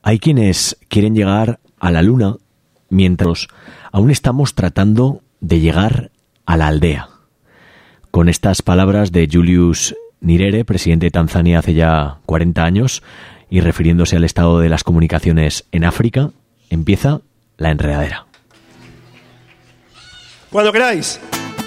Hay quienes quieren llegar a la luna mientras aún estamos tratando de llegar a la aldea. Con estas palabras de Julius Nyerere, presidente de Tanzania hace ya 40 años, y refiriéndose al estado de las comunicaciones en África, empieza la enredadera. Cuando queráis.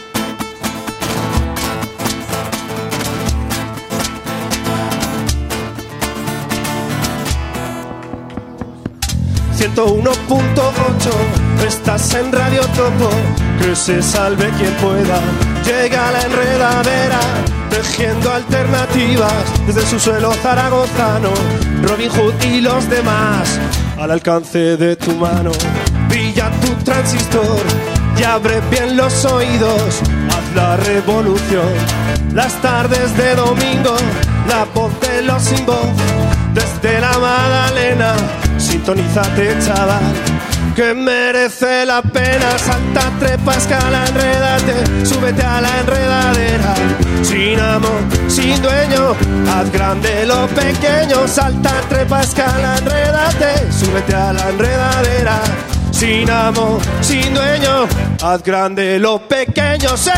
...101.8... estás en Radio Topo... ...que se salve quien pueda... ...llega la enredadera... ...tejiendo alternativas... ...desde su suelo zaragozano... ...Robin Hood y los demás... ...al alcance de tu mano... ...brilla tu transistor... ...y abre bien los oídos... ...haz la revolución... ...las tardes de domingo... ...la voz de los sin voz... ...desde la Magdalena... Sintonízate, chaval, que merece la pena. Salta, trepa, escala, enrédate, súbete a la enredadera. Sin amor, sin dueño, haz grande lo pequeño. Salta, trepa, escala, enrédate, súbete a la enredadera. Sin amor, sin dueño, haz grande lo pequeño. ¡Sí!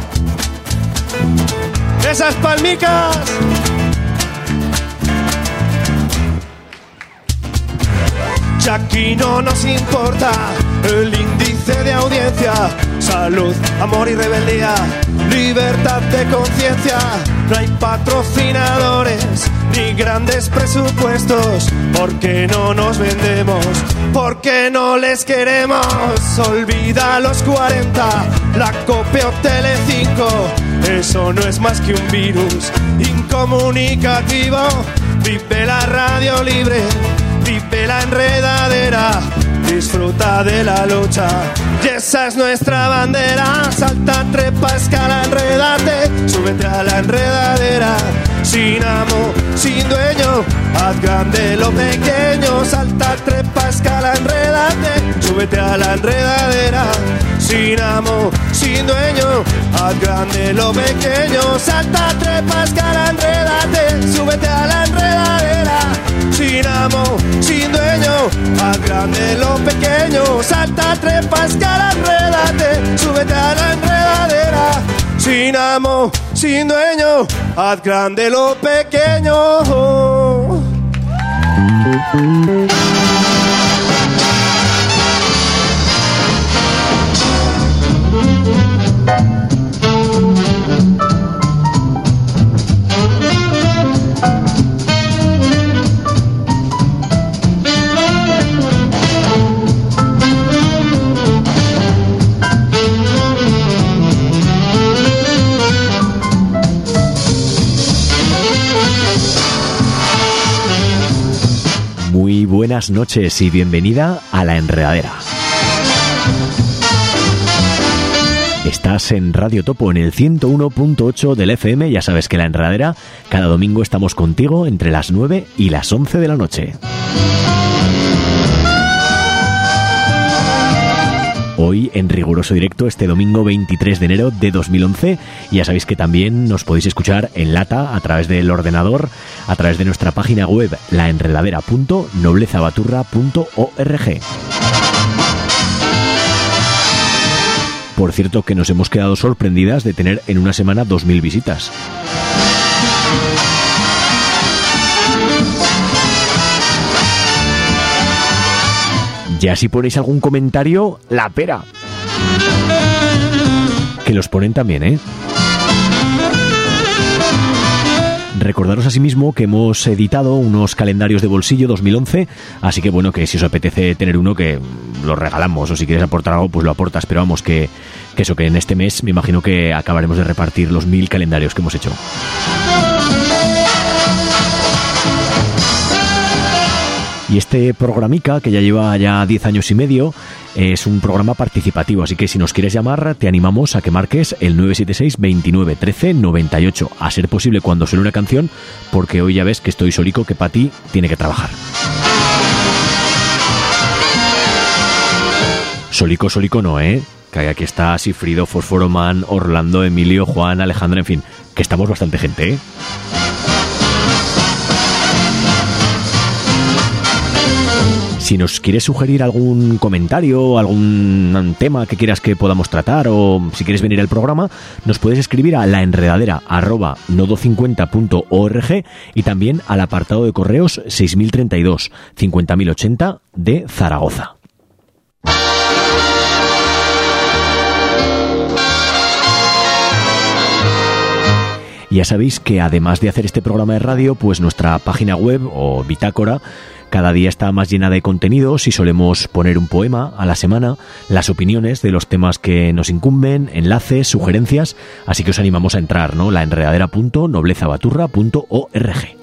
Esas palmicas. Ya aquí no nos importa el índice de audiencia, salud, amor y rebeldía, libertad de conciencia. No hay patrocinadores ni grandes presupuestos, porque no nos vendemos, porque no les queremos. Olvida los 40, la COPE o Telecinco, eso no es más que un virus incomunicativo. Vive la radio libre, vive la enredadera, disfruta de la lucha, y esa es nuestra bandera. Salta, trepa, escala, enrédate, súbete a la enredadera. Sin amo, sin dueño, haz grande lo pequeño. Salta, trepa, escala, enrédate, súbete a la enredadera. Sin amo, sin dueño, haz grande lo pequeño. Salta, trepa, escala, enrédate, súbete a la enredadera. Sin amo, sin dueño, haz grande lo pequeño. Salta, trepa, escala, enrédate, súbete a la enredadera. Sin amo, sin dueño, haz grande lo pequeño. Muy buenas noches y bienvenida a La Enredadera. Estás en Radio Topo en el 101.8 del FM. Ya sabes que La Enredadera, cada domingo estamos contigo entre las 9 y las 11 de la noche. Hoy en riguroso directo, este domingo 23 de enero de 2011. Y ya sabéis que también nos podéis escuchar en lata a través del ordenador, a través de nuestra página web laenredadera.noblezabaturra.org. Por cierto, que nos hemos quedado sorprendidas de tener en una semana 2000 visitas. Ya si ponéis algún comentario, la pera. Que los ponen también, ¿eh? Recordaros asimismo que hemos editado unos calendarios de bolsillo 2011, así que bueno, que si os apetece tener uno, que lo regalamos, o si quieres aportar algo, pues lo aportas, pero vamos, que eso, que en este mes me imagino que acabaremos de repartir los 1000 calendarios que hemos hecho. Y este programica, que ya lleva ya 10 años y medio, es un programa participativo, así que si nos quieres llamar, te animamos a que marques el 976 29 13 98, a ser posible cuando suene una canción, porque hoy ya ves que estoy solico, que Pati tiene que trabajar. Solico no, ¿eh? Que aquí está Sifrido, Fosforoman, Orlando, Emilio, Juan, Alejandro, en fin, que estamos bastante gente, ¿eh? Si nos quieres sugerir algún comentario, algún tema que quieras que podamos tratar, o si quieres venir al programa, nos puedes escribir a laenredadera@nodo50.org y también al apartado de correos 6032 50080 de Zaragoza. Ya sabéis que además de hacer este programa de radio, pues nuestra página web o bitácora cada día está más llena de contenidos y solemos poner un poema a la semana, las opiniones de los temas que nos incumben, enlaces, sugerencias, así que os animamos a entrar, ¿no? laenredadera.noblezabaturra.org.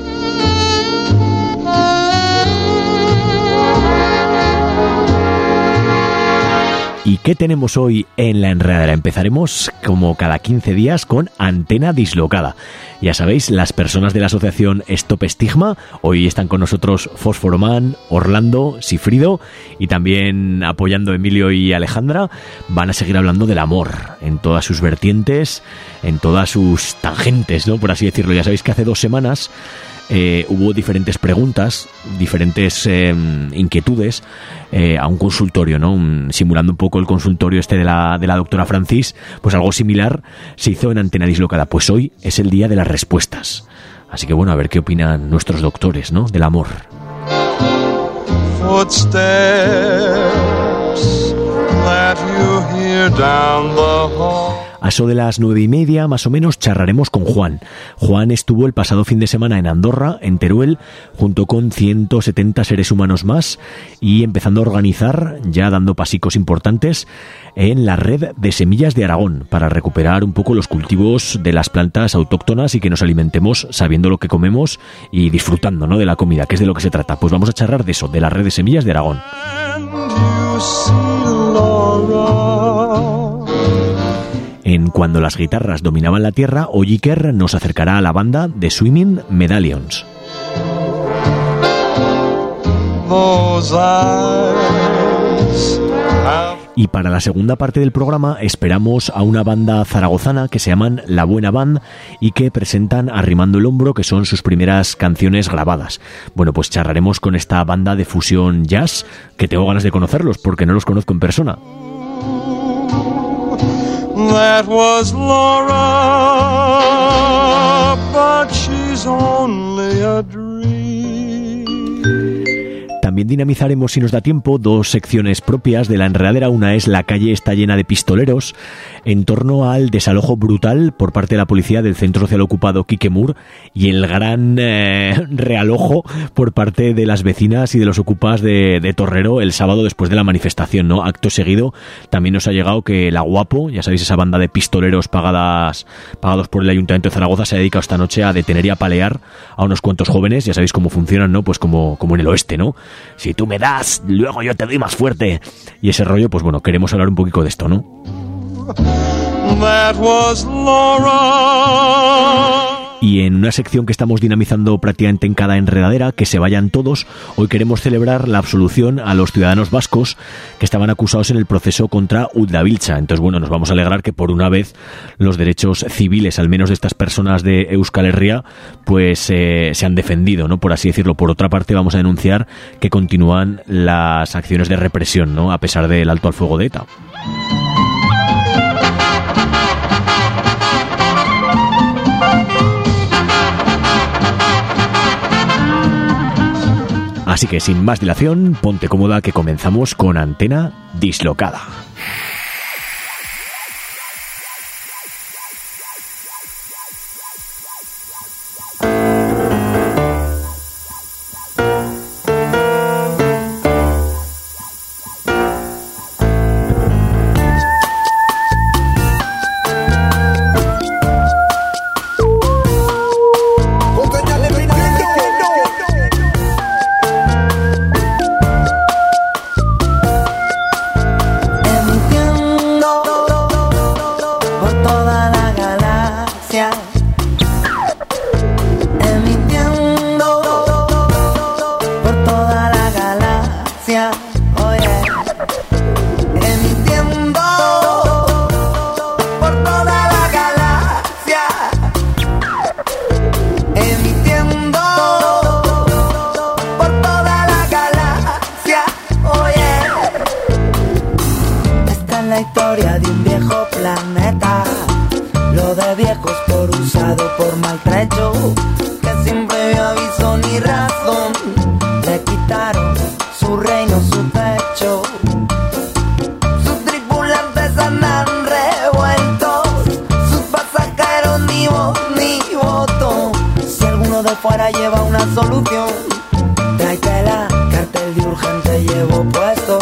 ¿Y qué tenemos hoy en La Enredadera? Empezaremos, como cada 15 días, con Antena Dislocada. Ya sabéis, las personas de la asociación Stop Estigma, hoy están con nosotros Fosforoman, Orlando, Sifrido, y también apoyando a Emilio y Alejandra, van a seguir hablando del amor, en todas sus vertientes, en todas sus tangentes, ¿no? Por así decirlo. Ya sabéis que hace 2 semanas hubo diferentes preguntas, diferentes inquietudes a un consultorio, ¿no? Simulando un poco el consultorio de la doctora Francis, pues algo similar se hizo en Antena Dislocada. Pues hoy es el día de las respuestas. Así que bueno, a ver qué opinan nuestros doctores, ¿no? Del amor. Footsteps that you hear down the hall. A eso de las 9:30, más o menos, charlaremos con Juan. Juan estuvo el pasado fin de semana en Andorra, en Teruel, junto con 170 seres humanos más, y empezando a organizar, ya dando pasicos importantes, en la red de semillas de Aragón, para recuperar un poco los cultivos de las plantas autóctonas y que nos alimentemos sabiendo lo que comemos y disfrutando, ¿no?, de la comida, que es de lo que se trata. Pues vamos a charlar de eso, de la red de semillas de Aragón. En Cuando las guitarras dominaban la tierra, Ojiker nos acercará a la banda de Swimming Medallions. Y para la segunda parte del programa esperamos a una banda zaragozana que se llaman La Buena Band y que presentan Arrimando el Hombro, que son sus primeras canciones grabadas. Bueno, pues charlaremos con esta banda de fusión jazz, que tengo ganas de conocerlos porque no los conozco en persona. That was Laura, but she's only a dream. También dinamizaremos, si nos da tiempo, 2 secciones propias de La Enredadera. Una es La calle está llena de pistoleros, en torno al desalojo brutal por parte de la policía del centro social ocupado Quiquemur y el gran realojo por parte de las vecinas y de los ocupas de Torrero el sábado después de la manifestación, ¿no? Acto seguido también nos ha llegado que La Guapo, ya sabéis, esa banda de pistoleros pagados por el Ayuntamiento de Zaragoza, se ha dedicado esta noche a detener y a apalear a unos cuantos jóvenes. Ya sabéis cómo funcionan, ¿no? Pues como en el oeste, ¿no? Si tú me das, luego yo te doy más fuerte. Y ese rollo, pues bueno, queremos hablar un poquito de esto, ¿no? That was Laura. Y en una sección que estamos dinamizando prácticamente en cada enredadera, que se vayan todos, hoy queremos celebrar la absolución a los ciudadanos vascos que estaban acusados en el proceso contra Uddabiltza. Entonces, bueno, nos vamos a alegrar que por una vez los derechos civiles, al menos de estas personas de Euskal Herria, pues se han defendido, ¿no?, por así decirlo. Por otra parte, vamos a denunciar que continúan las acciones de represión, ¿no?, a pesar del alto al fuego de ETA. Así que sin más dilación, ponte cómoda que comenzamos con Antena Dislocada. historia de un viejo planeta. Lo de viejos por usado, por maltrecho, que sin previo aviso ni razón le quitaron su reino, su techo. Sus tripulantes andan revueltos, sus pasajeros ni voz ni voto. Si alguno de fuera lleva una solución, tráetela, cartel de urgente llevo puesto.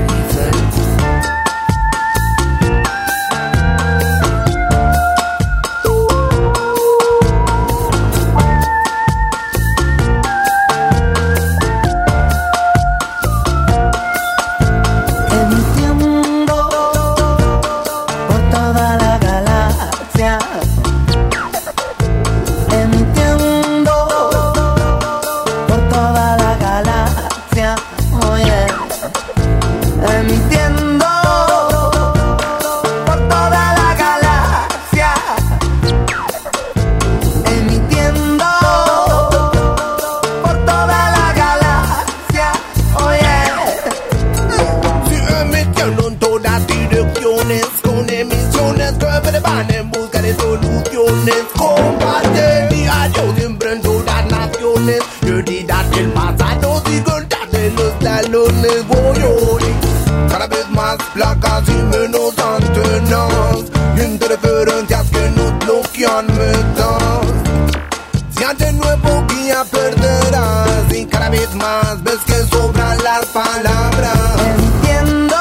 Cada vez más placas y menos antenas, interferencias que nos bloquean metas. Si de nuevo guía perderás y cada vez más ves que sobran las palabras. Entiendo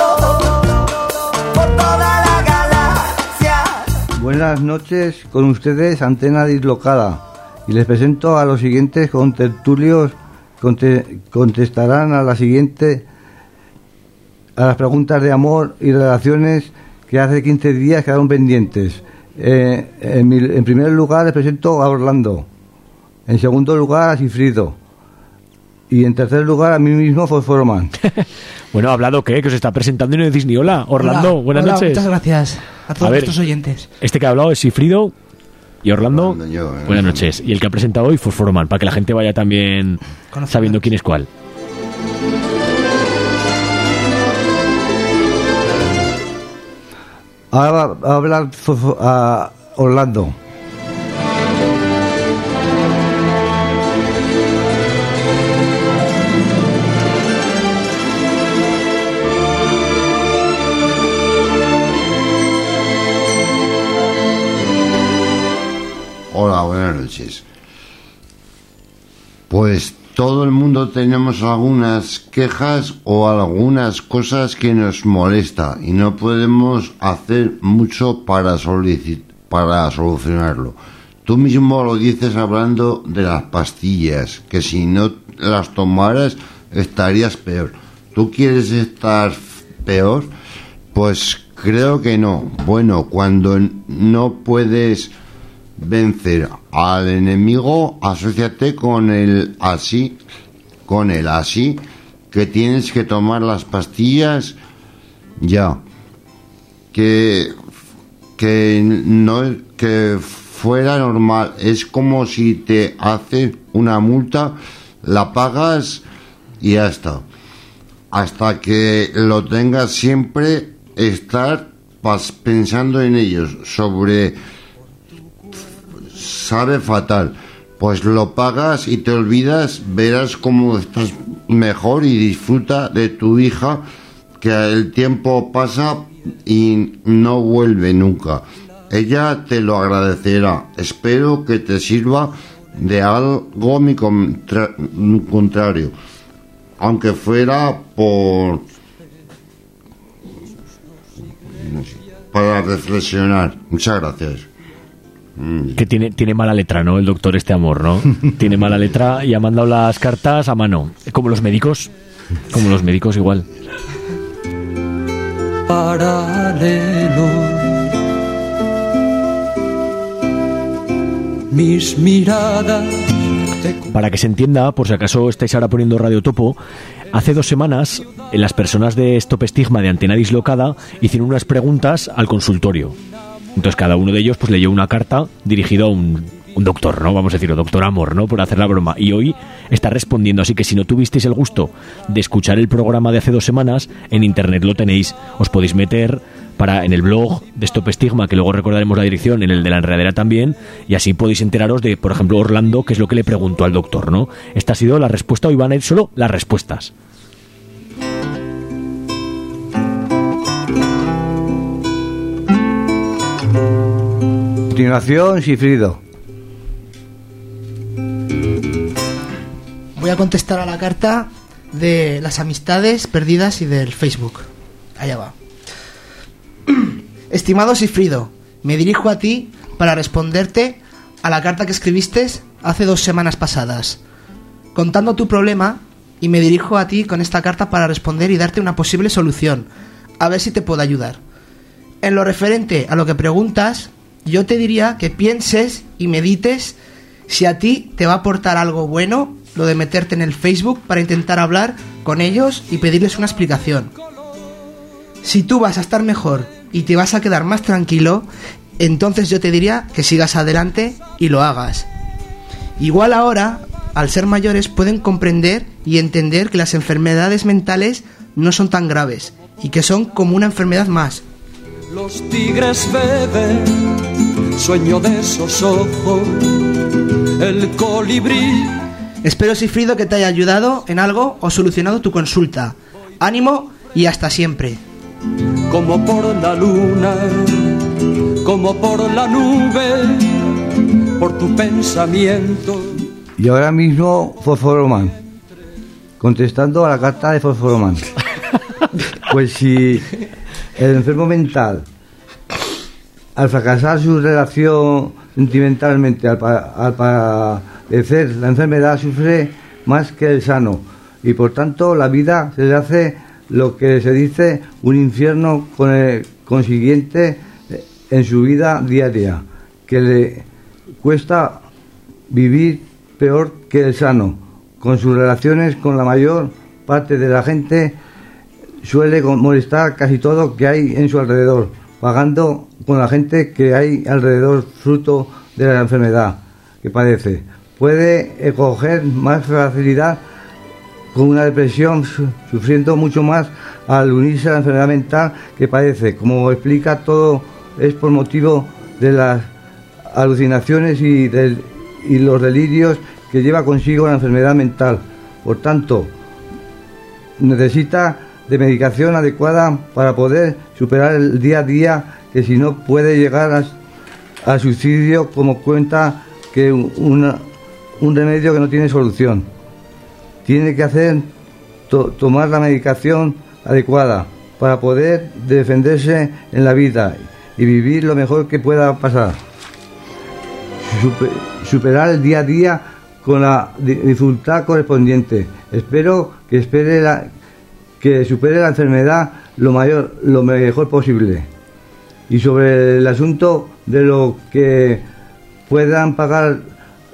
por toda la galaxia. Buenas noches, con ustedes Antena Dislocada, y les presento a los siguientes contertulios. Contestarán a las preguntas de amor y relaciones que hace 15 días quedaron pendientes. En primer lugar les presento a Orlando, en segundo lugar a Cifrido y en tercer lugar a mí mismo, Fosforoman. Bueno, ¿ha hablado qué? Que os está presentando y no decís ni hola. Orlando, hola, buenas noches. Muchas gracias a todos nuestros oyentes. Este que ha hablado es Cifrido y Orlando, buenas noches. Y el que ha presentado hoy, Fosforoman, para que la gente vaya también sabiendo quién es cuál. Ahora va a hablar a Orlando. Hola, buenas noches. Pues todo el mundo tenemos algunas quejas o algunas cosas que nos molesta y no podemos hacer mucho para solucionarlo. Tú mismo lo dices hablando de las pastillas, que si no las tomaras estarías peor. ¿Tú quieres estar peor? Pues creo que no. Bueno, cuando no puedes vencer al enemigo, asóciate con el así, que tienes que tomar las pastillas ya, que fuera normal. Es como si te hacen una multa, la pagas y ya está. Hasta que lo tengas siempre, estar pensando en ellos, sabe fatal. Pues lo pagas y te olvidas, verás cómo estás mejor y disfruta de tu hija, que el tiempo pasa y no vuelve nunca. Ella te lo agradecerá. Espero que te sirva de algo mi contrario, aunque fuera para reflexionar. Muchas gracias. Que tiene mala letra, ¿no? El doctor este amor, ¿no? Tiene mala letra y ha mandado las cartas a mano. Como los médicos igual. Paralelo, mis miradas. Para que se entienda, por si acaso estáis ahora poniendo Radio Topo, hace 2 semanas las personas de Stop Estigma de Antena Dislocada hicieron unas preguntas al consultorio. Entonces cada uno de ellos pues leyó una carta dirigida a un doctor, ¿no? Vamos a decirlo, doctor amor, ¿no? Por hacer la broma. Y hoy está respondiendo, así que si no tuvisteis el gusto de escuchar el programa de hace 2 semanas, en internet lo tenéis, os podéis meter en el blog de Stop Estigma, que luego recordaremos la dirección, en el de la enredadera también, y así podéis enteraros de, por ejemplo, Orlando, qué es lo que le preguntó al doctor, ¿no? Esta ha sido la respuesta, hoy van a ir solo las respuestas. A continuación, Sigfrido. Voy a contestar a la carta de las amistades perdidas y del Facebook. Allá va. Estimado Sigfrido, me dirijo a ti para responderte a la carta que escribiste hace 2 semanas pasadas, contando tu problema, y me dirijo a ti con esta carta para responder y darte una posible solución, a ver si te puedo ayudar. En lo referente a lo que preguntas, yo te diría que pienses y medites si a ti te va a aportar algo bueno lo de meterte en el Facebook para intentar hablar con ellos y pedirles una explicación. Si tú vas a estar mejor y te vas a quedar más tranquilo, entonces yo te diría que sigas adelante y lo hagas. Igual ahora, al ser mayores, pueden comprender y entender que las enfermedades mentales no son tan graves y que son como una enfermedad más. Los tigres beben, sueño de esos ojos, el colibrí. Espero, Sigfrido, que te haya ayudado en algo o solucionado tu consulta. Ánimo y hasta siempre. Como por la luna, como por la nube, por tu pensamiento. Y ahora mismo, Fosforoman, contestando a la carta de Fosforoman. Pues si el enfermo mental, al fracasar su relación sentimentalmente, al padecer la enfermedad, sufre más que el sano, y por tanto la vida se le hace lo que se dice un infierno, con el consiguiente en su vida diaria, que le cuesta vivir peor que el sano. Con sus relaciones con la mayor parte de la gente suele molestar casi todo que hay en su alrededor, pagando con la gente que hay alrededor fruto de la enfermedad que padece. Puede coger más facilidad con una depresión, sufriendo mucho más al unirse a la enfermedad mental que padece. Como explica, todo es por motivo de las alucinaciones y los delirios que lleva consigo la enfermedad mental. Por tanto, necesita de medicación adecuada para poder superar el día a día, que si no puede llegar al suicidio, como cuenta que un remedio que no tiene solución. Tiene que hacer tomar la medicación adecuada para poder defenderse en la vida y vivir lo mejor que pueda pasar. Superar el día a día con la dificultad correspondiente. Espero que supere la enfermedad lo mejor posible. Y sobre el asunto de lo que no puedan pagar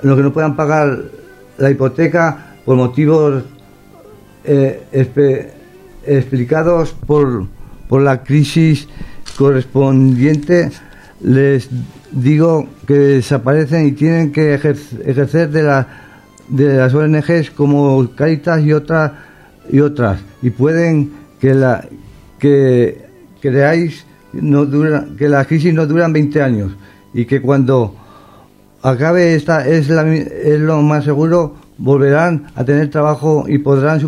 la hipoteca por motivos explicados por la crisis correspondiente, les digo que desaparecen y tienen que ejercer de las ONGs como Caritas y otras, y pueden que las crisis no duran 20 años, y que cuando acabe esta es lo más seguro, volverán a tener trabajo y podrán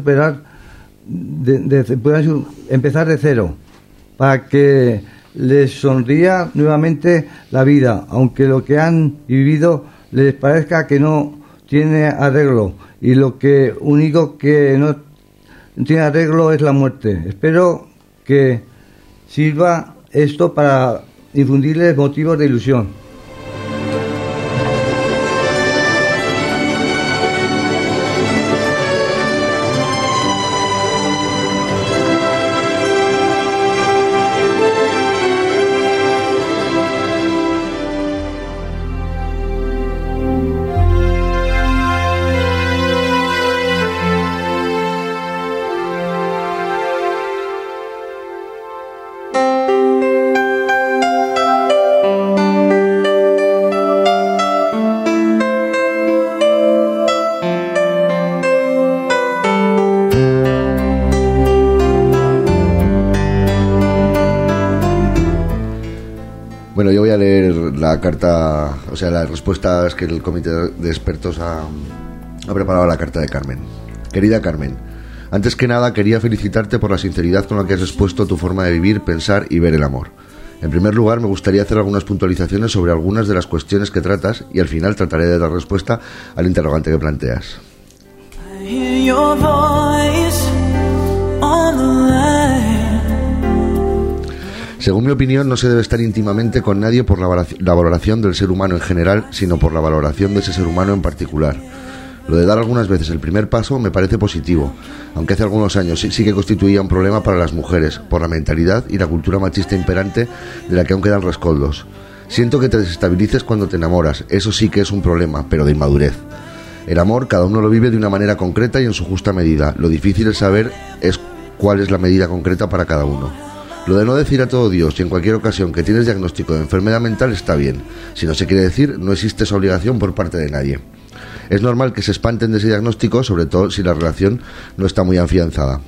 empezar de cero, para que les sonría nuevamente la vida, aunque lo que han vivido les parezca que no tiene arreglo, y lo que único que no tiene arreglo es la muerte. Espero que sirva esto para infundirles motivos de ilusión. Bueno, yo voy a leer la carta, o sea, las respuestas que el comité de expertos ha preparado a la carta de Carmen. Querida Carmen, antes que nada quería felicitarte por la sinceridad con la que has expuesto tu forma de vivir, pensar y ver el amor. En primer lugar, me gustaría hacer algunas puntualizaciones sobre algunas de las cuestiones que tratas y al final trataré de dar respuesta al interrogante que planteas. Según mi opinión, no se debe estar íntimamente con nadie por la valoración del ser humano en general, sino por la valoración de ese ser humano en particular. Lo de dar algunas veces el primer paso me parece positivo, aunque hace algunos años sí que constituía un problema para las mujeres, por la mentalidad y la cultura machista imperante de la que aún quedan rescoldos. Siento que te desestabilices cuando te enamoras, eso sí que es un problema, pero de inmadurez. El amor cada uno lo vive de una manera concreta y en su justa medida. Lo difícil es saber cuál es la medida concreta para cada uno. Lo de no decir a todo Dios y en cualquier ocasión que tienes diagnóstico de enfermedad mental está bien. Si no se quiere decir, no existe esa obligación por parte de nadie. Es normal que se espanten de ese diagnóstico, sobre todo si la relación no está muy afianzada.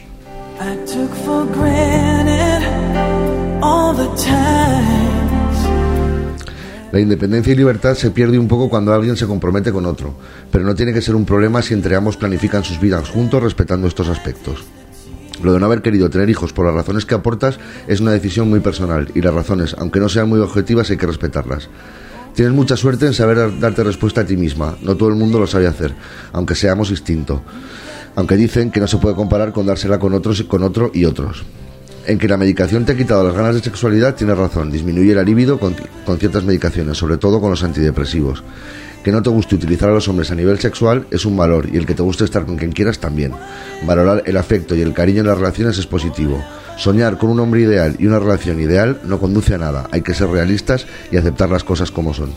La independencia y libertad se pierde un poco cuando alguien se compromete con otro, pero no tiene que ser un problema si entre ambos planifican sus vidas juntos respetando estos aspectos. Lo de no haber querido tener hijos por las razones que aportas es una decisión muy personal y las razones, aunque no sean muy objetivas, hay que respetarlas. Tienes mucha suerte en saber darte respuesta a ti misma. No todo el mundo lo sabe hacer, aunque seamos instinto. Aunque dicen que no se puede comparar con dársela con otro y otros. En que la medicación te ha quitado las ganas de sexualidad, tienes razón. Disminuye la libido con ciertas medicaciones, sobre todo con los antidepresivos. Que no te guste utilizar a los hombres a nivel sexual es un valor, y el que te guste estar con quien quieras también. Valorar el afecto y el cariño en las relaciones es positivo. Soñar con un hombre ideal y una relación ideal no conduce a nada. Hay que ser realistas y aceptar las cosas como son.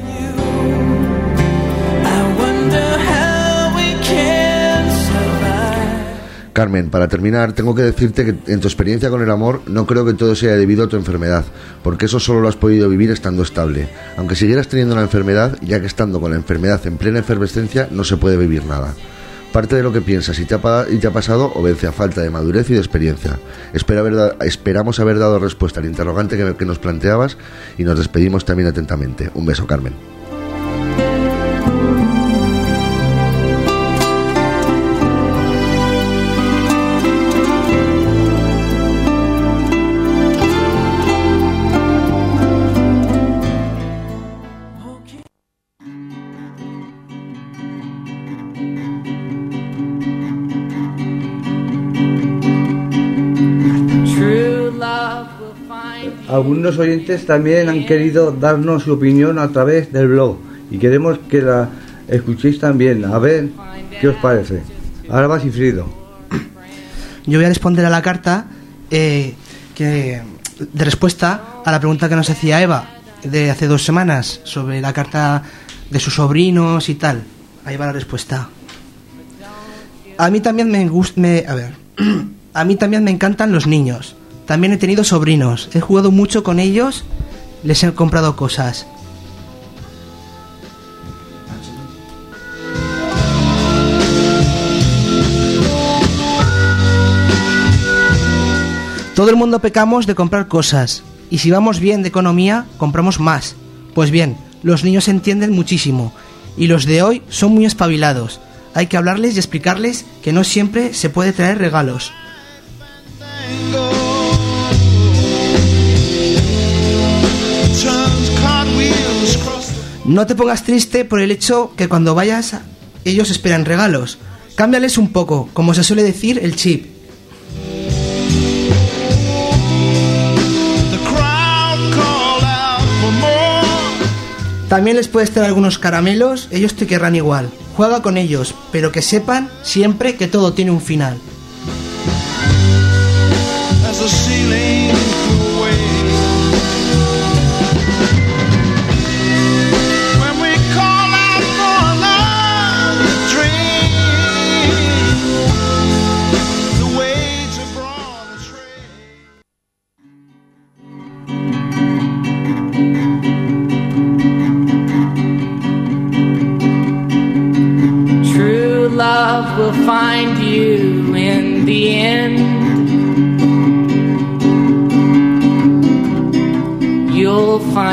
Carmen, para terminar, tengo que decirte que en tu experiencia con el amor no creo que todo sea debido a tu enfermedad, porque eso solo lo has podido vivir estando estable. Aunque siguieras teniendo la enfermedad, ya que estando con la enfermedad en plena efervescencia no se puede vivir nada. Parte de lo que piensas y te ha pasado obedece a falta de madurez y de experiencia. Esperamos haber dado respuesta al interrogante que nos planteabas y nos despedimos también atentamente. Un beso, Carmen. Algunos oyentes también han querido darnos su opinión a través del blog y queremos que la escuchéis también, a ver qué os parece. Alba Cifrido. Yo voy a responder a la carta de respuesta a la pregunta que nos hacía Eva de hace 2 semanas sobre la carta de sus sobrinos y tal. Ahí va la respuesta. A mí también a mí también me encantan los niños. También he tenido sobrinos, he jugado mucho con ellos, les he comprado cosas. Todo el mundo pecamos de comprar cosas, y si vamos bien de economía, compramos más. Pues bien, los niños entienden muchísimo, y los de hoy son muy espabilados. Hay que hablarles y explicarles que no siempre se puede traer regalos. No te pongas triste por el hecho que cuando vayas ellos esperan regalos. Cámbiales un poco, como se suele decir, el chip. También les puedes traer algunos caramelos, ellos te querrán igual. Juega con ellos, pero que sepan siempre que todo tiene un final. Will find you in the end. You'll find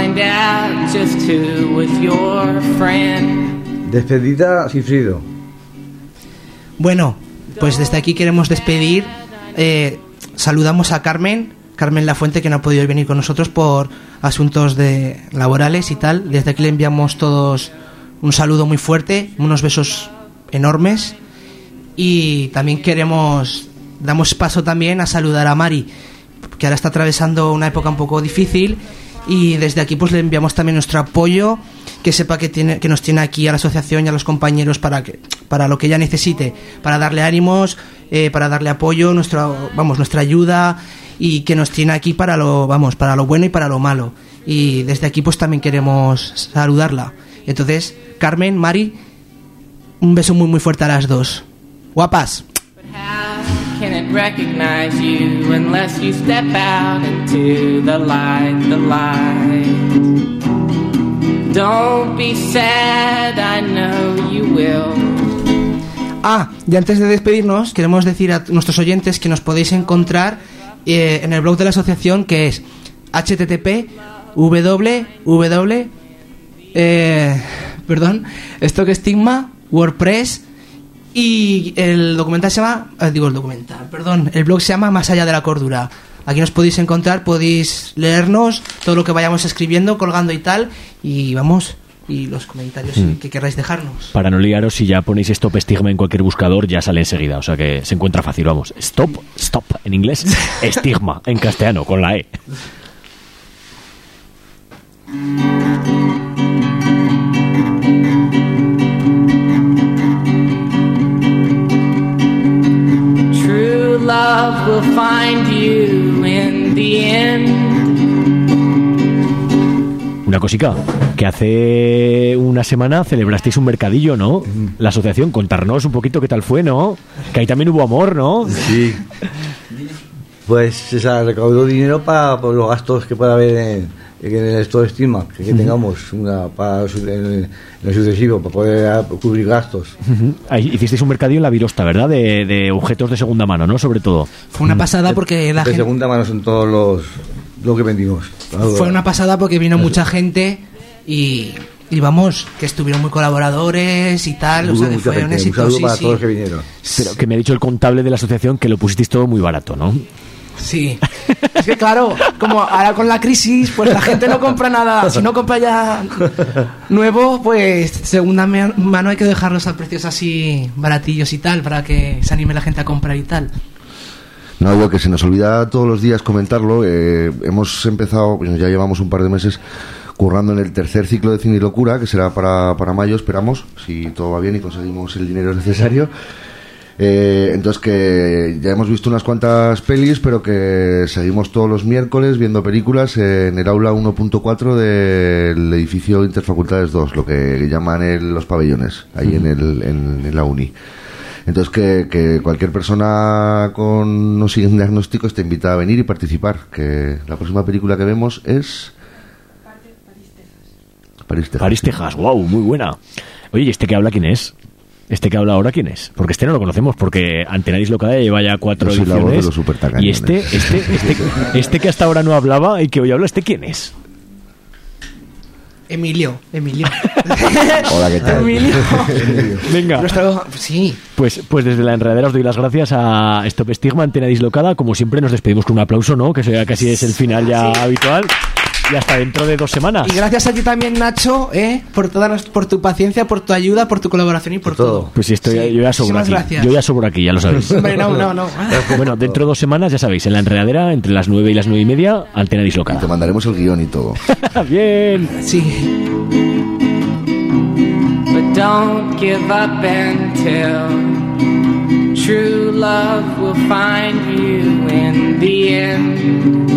just two with your friend. Despedida, Cifrido. Bueno, pues desde aquí queremos despedir. Saludamos a Carmen Lafuente, que no ha podido venir con nosotros por asuntos laborales y tal. Desde aquí le enviamos todos un saludo muy fuerte, unos besos enormes. Y también damos paso también a saludar a Mari, que ahora está atravesando una época un poco difícil, y desde aquí pues le enviamos también nuestro apoyo, que sepa que nos tiene aquí a la asociación y a los compañeros para lo que ella necesite, para darle ánimos, para darle apoyo, nuestra ayuda, y que nos tiene aquí para lo bueno y para lo malo. Y desde aquí pues también queremos saludarla. Entonces, Carmen, Mari, un beso muy muy fuerte a las dos. Guapas. Can it recognize you unless you step out into the light, the light? Don't be sad, I know you will. Y antes de despedirnos, queremos decir a nuestros oyentes que nos podéis encontrar en el blog de la asociación, que es http://Estigma WordPress, y el blog se llama Más allá de la cordura. Aquí nos podéis encontrar, podéis leernos todo lo que vayamos escribiendo, colgando y tal, y los comentarios que queráis dejarnos. Para no liaros, si ya ponéis Stop Estigma en cualquier buscador, ya sale enseguida, o sea que se encuentra fácil, vamos. Stop en inglés, Estigma en castellano, con la E. True love will find you in the end. Una cosica, que hace una semana celebrasteis un mercadillo, ¿no? La asociación, contarnos un poquito qué tal fue, ¿no? Que ahí también hubo amor, ¿no? Sí. Pues se recaudó dinero para los gastos que pueda haber en el Stop Estigma, que tengamos para en el sucesivo, para poder cubrir gastos. Ahí hicisteis un mercadillo en la Virosta, ¿verdad? De objetos de segunda mano, ¿no? Sobre todo. Fue una pasada porque de segunda mano son todos lo que vendimos. Fue una pasada porque vino mucha gente y vamos, que estuvieron muy colaboradores y tal, o sea que fue un éxito. Un saludo para todos los que vinieron. Pero que me ha dicho el contable de la asociación que lo pusisteis todo muy barato, ¿no? Sí, es que claro, como ahora con la crisis, pues la gente no compra nada. Si no compra ya nuevo, pues segunda mano hay que dejarlos a precios así baratillos y tal, para que se anime la gente a comprar y tal. No, algo que se nos olvida todos los días comentarlo. Hemos empezado, ya llevamos un par de meses currando en el tercer ciclo de Cine y Locura, que será para mayo, esperamos, si todo va bien y conseguimos el dinero necesario. Entonces que ya hemos visto unas cuantas pelis, pero que seguimos todos los miércoles viendo películas en el aula 1.4 del edificio Interfacultades 2, lo que llaman los pabellones, ahí en la uni. Entonces que cualquier persona con no sin diagnóstico está invitada a venir y participar, que la próxima película que vemos es París, Texas. Wow, muy buena. Oye, ¿y este que habla quién es? ¿Este que habla ahora quién es? Porque este no lo conocemos, porque Antena Dislocada lleva ya 4 ediciones. Y este que hasta ahora no hablaba y que hoy habla, ¿este quién es? Emilio. Hola, ¿qué tal? Emilio. Venga. Sí. Pues desde la enredadera os doy las gracias a Stop Estigma, Antena Dislocada. Como siempre nos despedimos con un aplauso, ¿no? Que eso ya casi es el final ya habitual. Y hasta dentro de 2 semanas. Y gracias a ti también, Nacho, por tu paciencia, por tu ayuda, por tu colaboración y por todo. Pues sí, yo ya sobro aquí. Gracias. Yo ya sobro aquí, ya lo sabéis. Hombre, no. Bueno, dentro de 2 semanas, ya sabéis, en la enredadera, entre las 9 y las 9:30, Antena Dislocada. Te mandaremos el guión y todo. Bien. Sí. But don't give up until true love will find you in the end.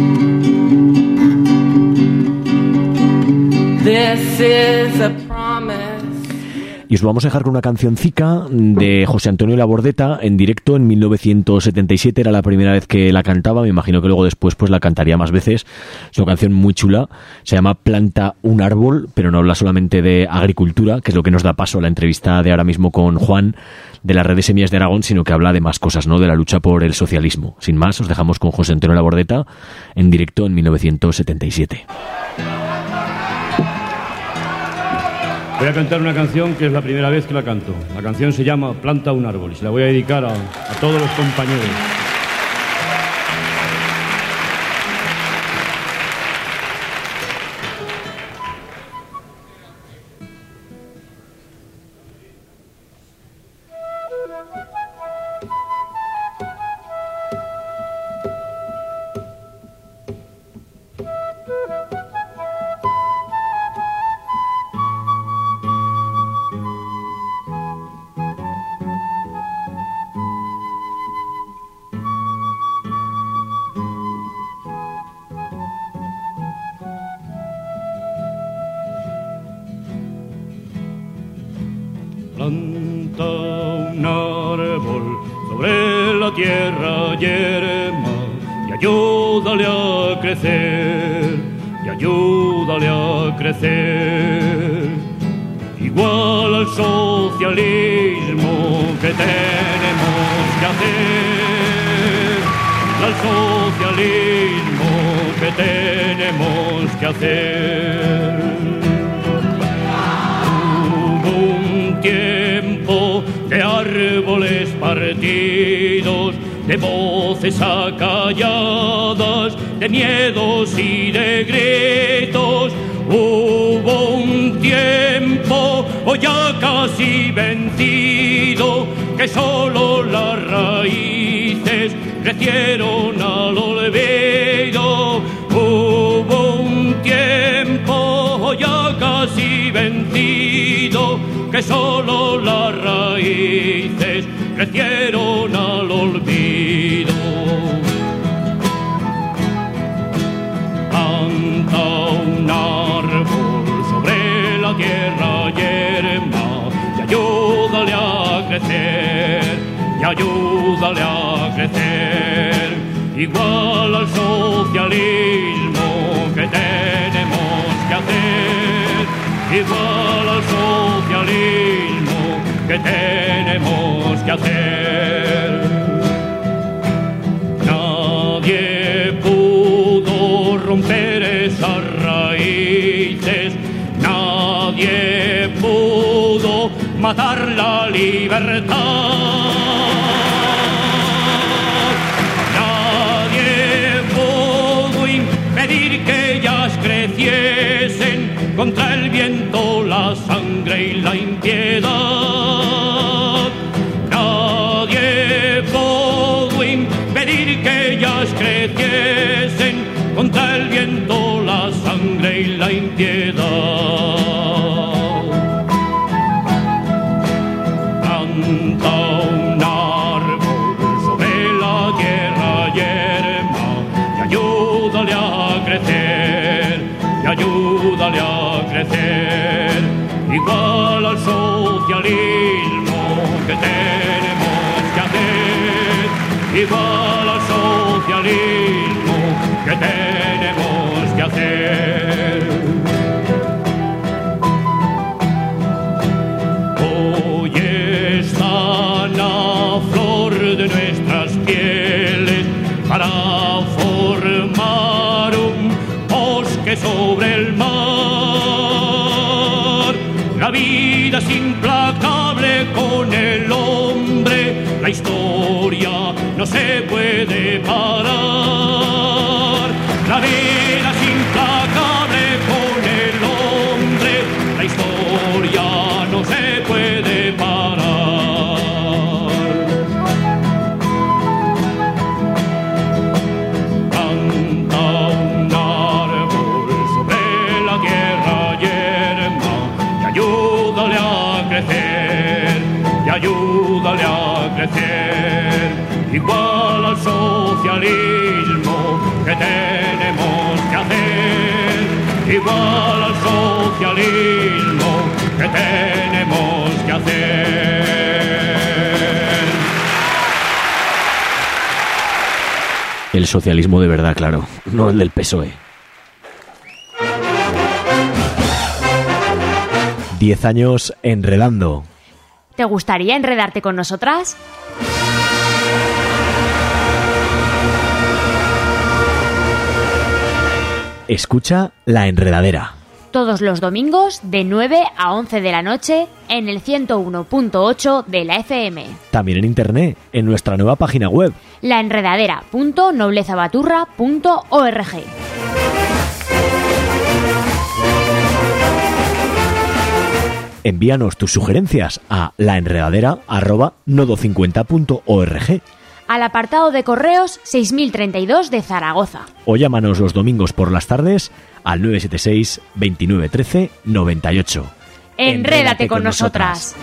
This is a promise. Y os vamos a dejar con una cancioncica de José Antonio Labordeta en directo en 1977. Era la primera vez que la cantaba. Me imagino que luego después pues la cantaría más veces. Es una canción muy chula. Se llama Planta un árbol, pero no habla solamente de agricultura, que es lo que nos da paso a la entrevista de ahora mismo con Juan de la Red de Semillas de Aragón, sino que habla de más cosas, ¿no? De la lucha por el socialismo. Sin más, os dejamos con José Antonio Labordeta en directo en 1977. Voy a cantar una canción que es la primera vez que la canto. La canción se llama Planta un árbol y se la voy a dedicar a todos los compañeros. Planta un árbol sobre la tierra yerma y ayúdale a crecer, y ayúdale a crecer. Igual al socialismo que tenemos que hacer, al socialismo que tenemos que hacer. Tiempo de árboles partidos, de voces acalladas, de miedos y de gritos. Hubo un tiempo, o ya casi vencido, que solo las raíces crecieron al olvido. Hubo un tiempo, o ya casi vencido, que solo las raíces crecieron al olvido. Planta un árbol sobre la tierra yerma y ayúdale a crecer, y ayúdale a crecer. Igual al socialismo que tenemos que hacer, igual al socialismo que tenemos que hacer. Nadie pudo romper esas raíces, nadie pudo matar la libertad. Nadie pudo impedir que ellas creciesen contra el viento, la sangre y la impiedad. Nadie pudo impedir que ellas creciesen contra el viento, la sangre y la impiedad. Planta un árbol sobre la tierra yerma y ayúdale a crecer, y ayúdale a crecer. Igual al socialismo que tenemos que hacer, igual al socialismo que tenemos que hacer. Hoy están a flor de nuestras pieles para formar un bosque sobre el mar. La vida es implacable con el hombre, la historia no se puede parar. La vida es implacable con el hombre, la historia no se puede parar. Planta un árbol sobre la tierra yerma y ayúdale a crecer, y ayúdale a crecer. Igual al socialismo que tenemos que hacer, igual al socialismo que tenemos que hacer. El socialismo de verdad, claro, no el del PSOE. 10 años enredando. ¿Te gustaría enredarte con nosotras? Escucha La Enredadera. todos los domingos de 9 a 11 de la noche en el 101.8 de la FM. También en internet, en nuestra nueva página web, laenredadera.noblezabaturra.org. Envíanos tus sugerencias a laenredadera@nodo50.org. Al apartado de correos 6032 de Zaragoza. O llámanos los domingos por las tardes al 976 29 13 98. Enrédate con nosotras.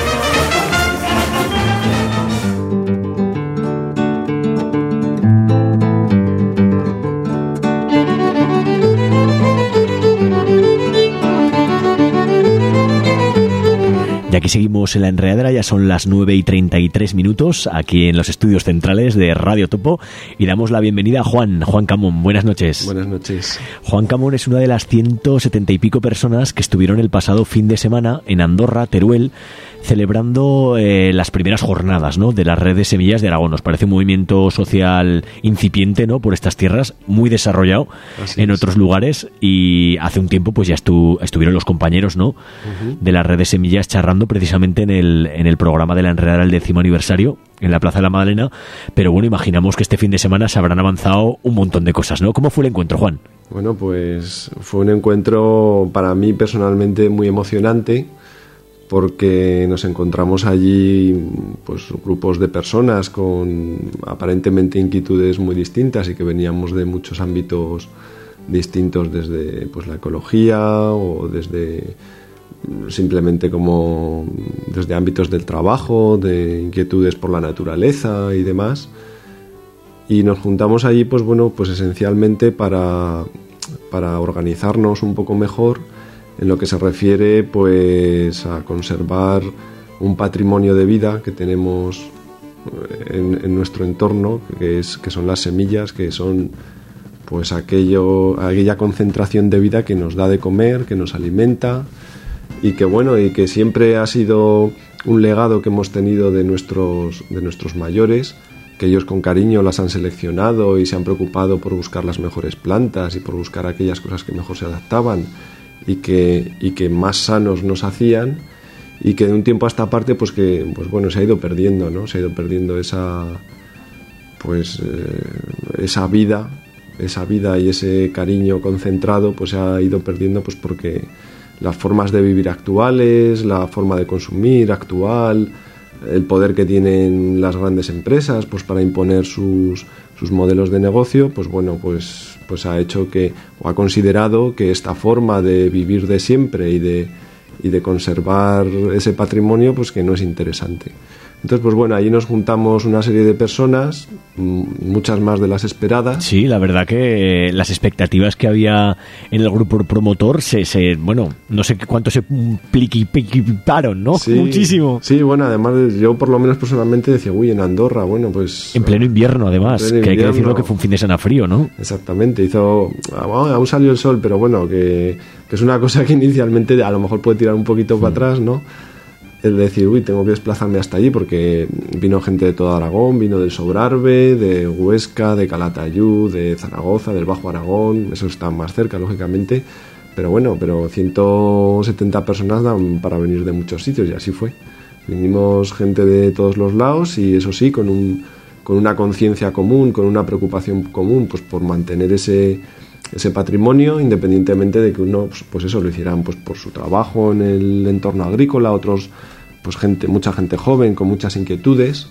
Y aquí seguimos en La Enredadera, ya son las 9:33 aquí en los estudios centrales de Radio Topo, y damos la bienvenida a Juan Camón. Buenas noches. Buenas noches. Juan Camón es una de las 170 y pico personas que estuvieron el pasado fin de semana en Andorra, Teruel, celebrando las primeras jornadas, ¿no?, de la red de semillas de Aragón. Nos parece un movimiento social incipiente, ¿no?, por estas tierras, muy desarrollado en otros lugares, y hace un tiempo pues ya estuvieron los compañeros, ¿no?, de la red de semillas charrando precisamente en el programa de La Enredadera, el 10º aniversario, en la Plaza de la Magdalena. Pero bueno, imaginamos que este fin de semana se habrán avanzado un montón de cosas, ¿no? ¿Cómo fue el encuentro, Juan? Bueno, pues fue un encuentro para mí personalmente muy emocionante, porque nos encontramos allí pues grupos de personas con aparentemente inquietudes muy distintas y que veníamos de muchos ámbitos distintos, desde pues la ecología o desde simplemente como desde ámbitos del trabajo, de inquietudes por la naturaleza y demás. Y nos juntamos allí pues bueno, pues esencialmente para organizarnos un poco mejor en lo que se refiere pues a conservar un patrimonio de vida que tenemos en nuestro entorno, que son las semillas, que son pues aquella concentración de vida que nos da de comer, que nos alimenta, y que bueno, y que siempre ha sido un legado que hemos tenido de nuestros mayores, que ellos con cariño las han seleccionado y se han preocupado por buscar las mejores plantas y por buscar aquellas cosas que mejor se adaptaban y que más sanos nos hacían, y que de un tiempo a esta parte pues bueno, se ha ido perdiendo, ¿no? Se ha ido perdiendo esa vida y ese cariño concentrado, pues se ha ido perdiendo pues porque las formas de vivir actuales, la forma de consumir actual, el poder que tienen las grandes empresas pues para imponer sus modelos de negocio, pues bueno, pues ha hecho o ha considerado que esta forma de vivir de siempre y de conservar ese patrimonio pues que no es interesante. Entonces, pues bueno, allí nos juntamos una serie de personas, muchas más de las esperadas. Sí, la verdad que las expectativas que había en el grupo promotor bueno, no sé cuánto se pliquiparon, ¿no? Sí, muchísimo. Sí, bueno, además yo por lo menos personalmente decía, uy, en Andorra, bueno, pues... En pleno invierno, además, que hay que decirlo que fue un fin de semana frío, ¿no? Exactamente, aún salió el sol, pero bueno, que es una cosa que inicialmente a lo mejor puede tirar un poquito para atrás, ¿no? El decir, uy, tengo que desplazarme hasta allí, porque vino gente de todo Aragón, vino del Sobrarbe, de Huesca, de Calatayud, de Zaragoza, del Bajo Aragón, eso está más cerca, lógicamente, pero bueno, 170 personas dan para venir de muchos sitios, y así fue. Vinimos gente de todos los lados, y eso sí, con una conciencia común, con una preocupación común, pues por mantener ese patrimonio, independientemente de que uno pues eso lo hicieran pues por su trabajo en el entorno agrícola, otros pues mucha gente joven con muchas inquietudes,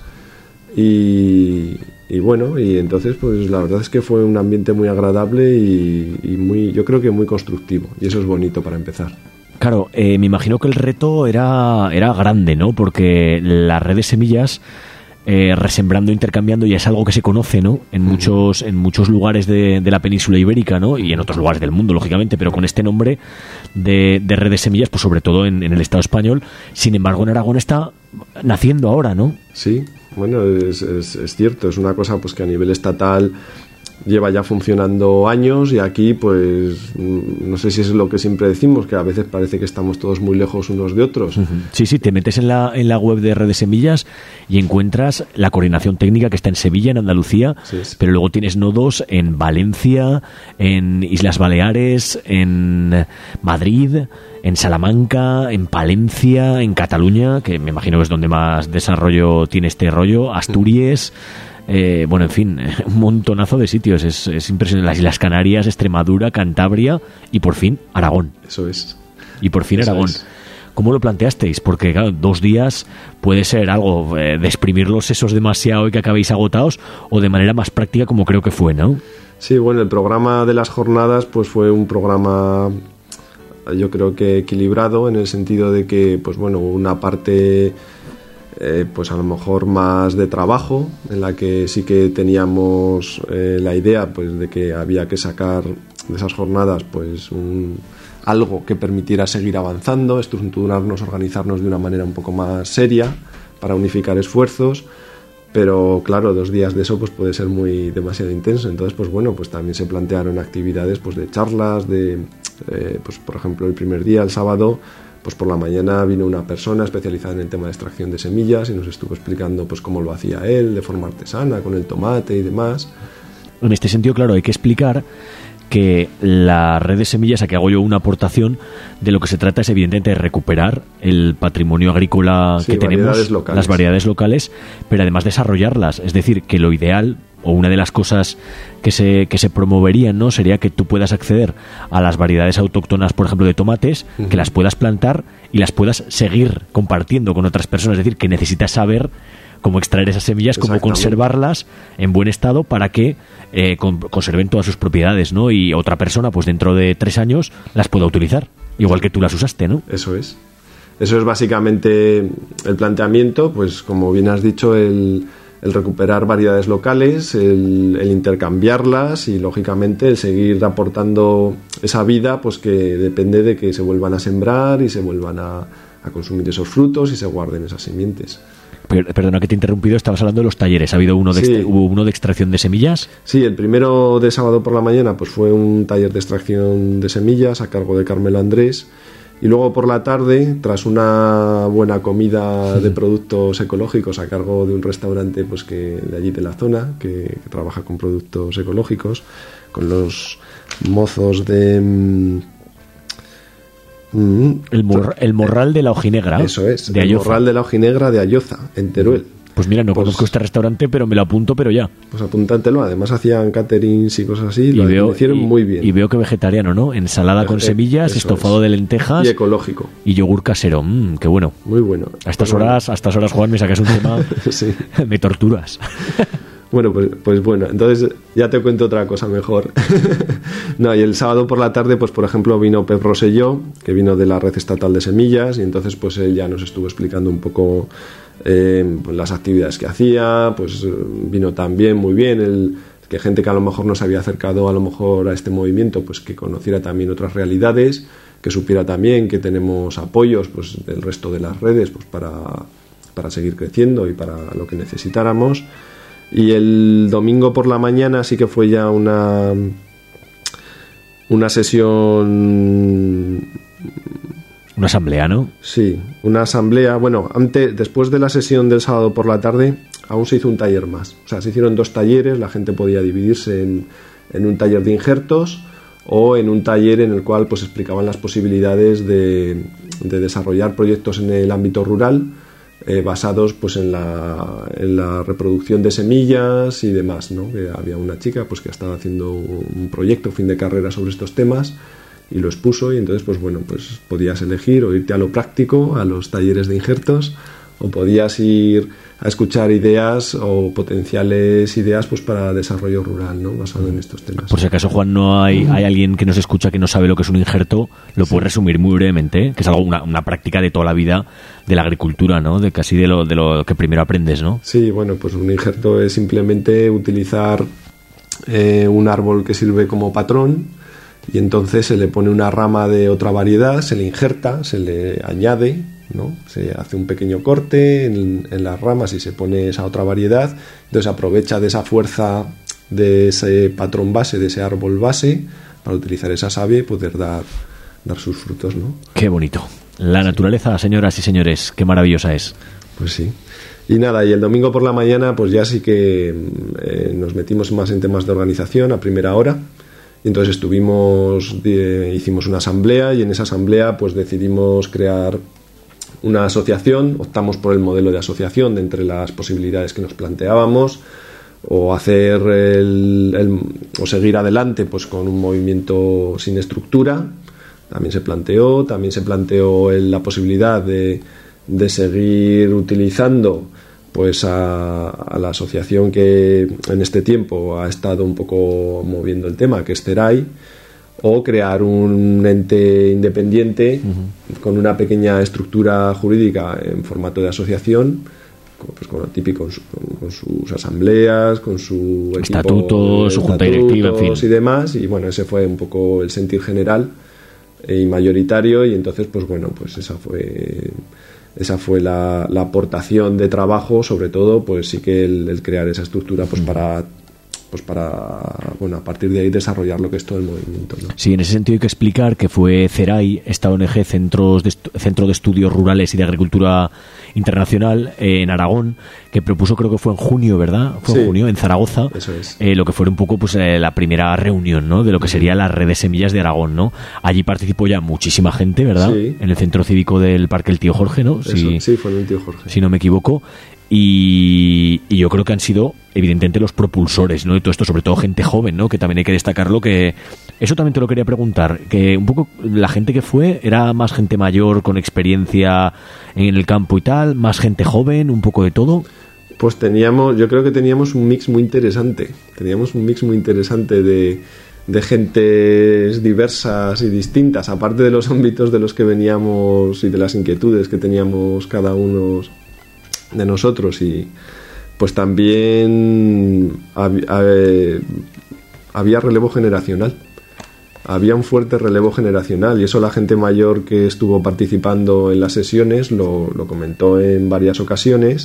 y bueno, y entonces pues la verdad es que fue un ambiente muy agradable y muy, yo creo que muy constructivo, y eso es bonito para empezar. Claro, me imagino que el reto era grande, ¿no? Porque la red de semillas resembrando, intercambiando, ya es algo que se conoce, ¿no? En muchos lugares de la península ibérica, ¿no? Y en otros lugares del mundo, lógicamente, pero con este nombre de red de semillas, pues sobre todo en el Estado español. Sin embargo, en Aragón está naciendo ahora, ¿no? Sí, bueno, es cierto, es una cosa pues que a nivel estatal lleva ya funcionando años, y aquí pues no sé si es lo que siempre decimos, que a veces parece que estamos todos muy lejos unos de otros. Sí, te metes en la web de Red de Semillas y encuentras la coordinación técnica que está en Sevilla, en Andalucía, pero luego tienes nodos en Valencia, en Islas Baleares, en Madrid, en Salamanca, en Palencia, en Cataluña, que me imagino que es donde más desarrollo tiene este rollo, Asturias, bueno, en fin, un montonazo de sitios. Es impresionante. Las Islas Canarias, Extremadura, Cantabria y por fin Aragón. Eso es. Y por fin Aragón. Es. ¿Cómo lo planteasteis? Porque claro, 2 días puede ser algo de exprimir los sesos demasiado y que acabéis agotados, o de manera más práctica como creo que fue, ¿no? Sí, bueno, el programa de las jornadas pues fue un programa, yo creo que equilibrado, en el sentido de que, pues bueno, una parte pues a lo mejor más de trabajo, en la que sí que teníamos la idea pues de que había que sacar de esas jornadas pues algo que permitiera seguir avanzando, estructurarnos, organizarnos de una manera un poco más seria para unificar esfuerzos. Pero claro, 2 días de eso pues puede ser demasiado intenso. Entonces, pues bueno, pues también se plantearon actividades pues de charlas, pues por ejemplo el primer día, el sábado, pues por la mañana vino una persona especializada en el tema de extracción de semillas y nos estuvo explicando pues cómo lo hacía él de forma artesana, con el tomate y demás. En este sentido, claro, hay que explicar que la red de semillas, a que hago yo una aportación, de lo que se trata es evidentemente de recuperar el patrimonio agrícola que tenemos, las variedades locales, pero además desarrollarlas. Es decir, que lo ideal, o una de las cosas que se promoverían, ¿no?, sería que tú puedas acceder a las variedades autóctonas, por ejemplo, de tomates, que las puedas plantar y las puedas seguir compartiendo con otras personas. Es decir, que necesitas saber cómo extraer esas semillas, cómo conservarlas en buen estado para que conserven todas sus propiedades, ¿no? Y otra persona, pues dentro de 3 años, las pueda utilizar, igual que tú las usaste, ¿no? Eso es básicamente el planteamiento, pues como bien has dicho, el recuperar variedades locales, el intercambiarlas y lógicamente el seguir aportando esa vida, pues que depende de que se vuelvan a sembrar y se vuelvan a consumir esos frutos y se guarden esas semientes. Perdona que te he interrumpido, estabas hablando de los talleres. ¿Hubo uno de extracción de semillas? Sí, el primero de sábado por la mañana pues fue un taller de extracción de semillas a cargo de Carmelo Andrés, y luego por la tarde, tras una buena comida de productos ecológicos a cargo de un restaurante pues que de allí de la zona, que trabaja con productos ecológicos, con los mozos de... El Morral de la Ojinegra. Eso es, el Morral de la Ojinegra de Ayoza, en Teruel. Pues mira, no conozco este restaurante, pero me lo apunto, pero ya. Pues apúntatelo. Además hacían caterings y cosas así, lo hicieron muy bien. Y veo que vegetariano, ¿no? Ensalada con semillas, estofado de lentejas. Y ecológico. Y yogur casero. Qué bueno. Muy bueno. A estas horas, Juan, me sacas un tema... Sí. Me torturas. Bueno, pues bueno, entonces ya te cuento otra cosa mejor. No, y el sábado por la tarde, pues por ejemplo vino Pep Rosselló, que vino de la Red Estatal de Semillas, y entonces pues él ya nos estuvo explicando un poco pues, las actividades que hacía. Pues vino también muy bien que gente que a lo mejor no se había acercado a lo mejor a este movimiento, pues que conociera también otras realidades, que supiera también que tenemos apoyos pues del resto de las redes pues para seguir creciendo y para lo que necesitáramos. Y el domingo por la mañana sí que fue ya una sesión... Una asamblea, ¿no? Sí, una asamblea. Bueno, después de la sesión del sábado por la tarde, aún se hizo un taller más. O sea, se hicieron 2 talleres, la gente podía dividirse en un taller de injertos o en un taller en el cual pues explicaban las posibilidades de desarrollar proyectos en el ámbito rural, basados pues en la reproducción de semillas y demás, ¿no? Que había una chica pues que estaba haciendo un proyecto fin de carrera sobre estos temas y lo expuso, y entonces pues bueno, pues podías elegir o irte a lo práctico, a los talleres de injertos, o podías ir a escuchar ideas o potenciales ideas pues para desarrollo rural, ¿no? Basado en estos temas. Por si acaso, Juan, no hay alguien que nos escucha que no sabe lo que es un injerto, lo puedes resumir muy brevemente, ¿eh? Que es algo una práctica de toda la vida de la agricultura, ¿no? De casi de lo que primero aprendes, ¿no? Sí, bueno, pues un injerto es simplemente utilizar un árbol que sirve como patrón, y entonces se le pone una rama de otra variedad, se le injerta, se le añade, ¿no? Se hace un pequeño corte en las ramas y se pone esa otra variedad. Entonces aprovecha de esa fuerza de ese patrón base, de ese árbol base, para utilizar esa savia y poder dar sus frutos, ¿no? Qué bonito. La naturaleza, señoras y señores, qué maravillosa es. Pues sí. Y nada, y el domingo por la mañana pues ya sí que nos metimos más en temas de organización a primera hora. Y entonces hicimos una asamblea, y en esa asamblea pues decidimos crear una asociación. Optamos por el modelo de asociación de entre las posibilidades que nos planteábamos, o hacer o seguir adelante pues con un movimiento sin estructura. También se planteó la posibilidad de seguir utilizando pues a la asociación que en este tiempo ha estado un poco moviendo el tema, que es CERAI, o crear un ente independiente con una pequeña estructura jurídica en formato de asociación, pues con lo típico, con sus asambleas, con su estatuto, su junta directiva, en fin, y demás. Y bueno, ese fue un poco el sentir general y mayoritario, y entonces pues bueno, pues esa fue la aportación de trabajo, sobre todo pues sí que el crear esa estructura pues para bueno, a partir de ahí desarrollar lo que es todo el movimiento, ¿no? Sí, en ese sentido hay que explicar que fue CERAI, esta ONG, Centro de Estudios Rurales y de Agricultura Internacional en Aragón, que propuso, creo que fue en junio, ¿verdad? Fue en junio, en Zaragoza. Eso es. Lo que fue un poco pues la primera reunión, ¿no?, de lo que sería la red de semillas de Aragón, ¿no? Allí participó ya muchísima gente, ¿verdad? Sí. En el centro cívico del Parque El Tío Jorge, ¿no? Sí, fue en el Tío Jorge. Si no me equivoco. Y yo creo que han sido evidentemente los propulsores, ¿no?, de todo esto, sobre todo gente joven, ¿no?, que también hay que destacarlo, que eso también te lo quería preguntar, que un poco la gente que fue era más gente mayor con experiencia en el campo y tal, más gente joven, un poco de todo. Pues yo creo que teníamos un mix muy interesante, de gentes diversas y distintas, aparte de los ámbitos de los que veníamos y de las inquietudes que teníamos cada uno de nosotros, y pues también había relevo generacional, había un fuerte relevo generacional, y eso la gente mayor que estuvo participando en las sesiones lo comentó en varias ocasiones,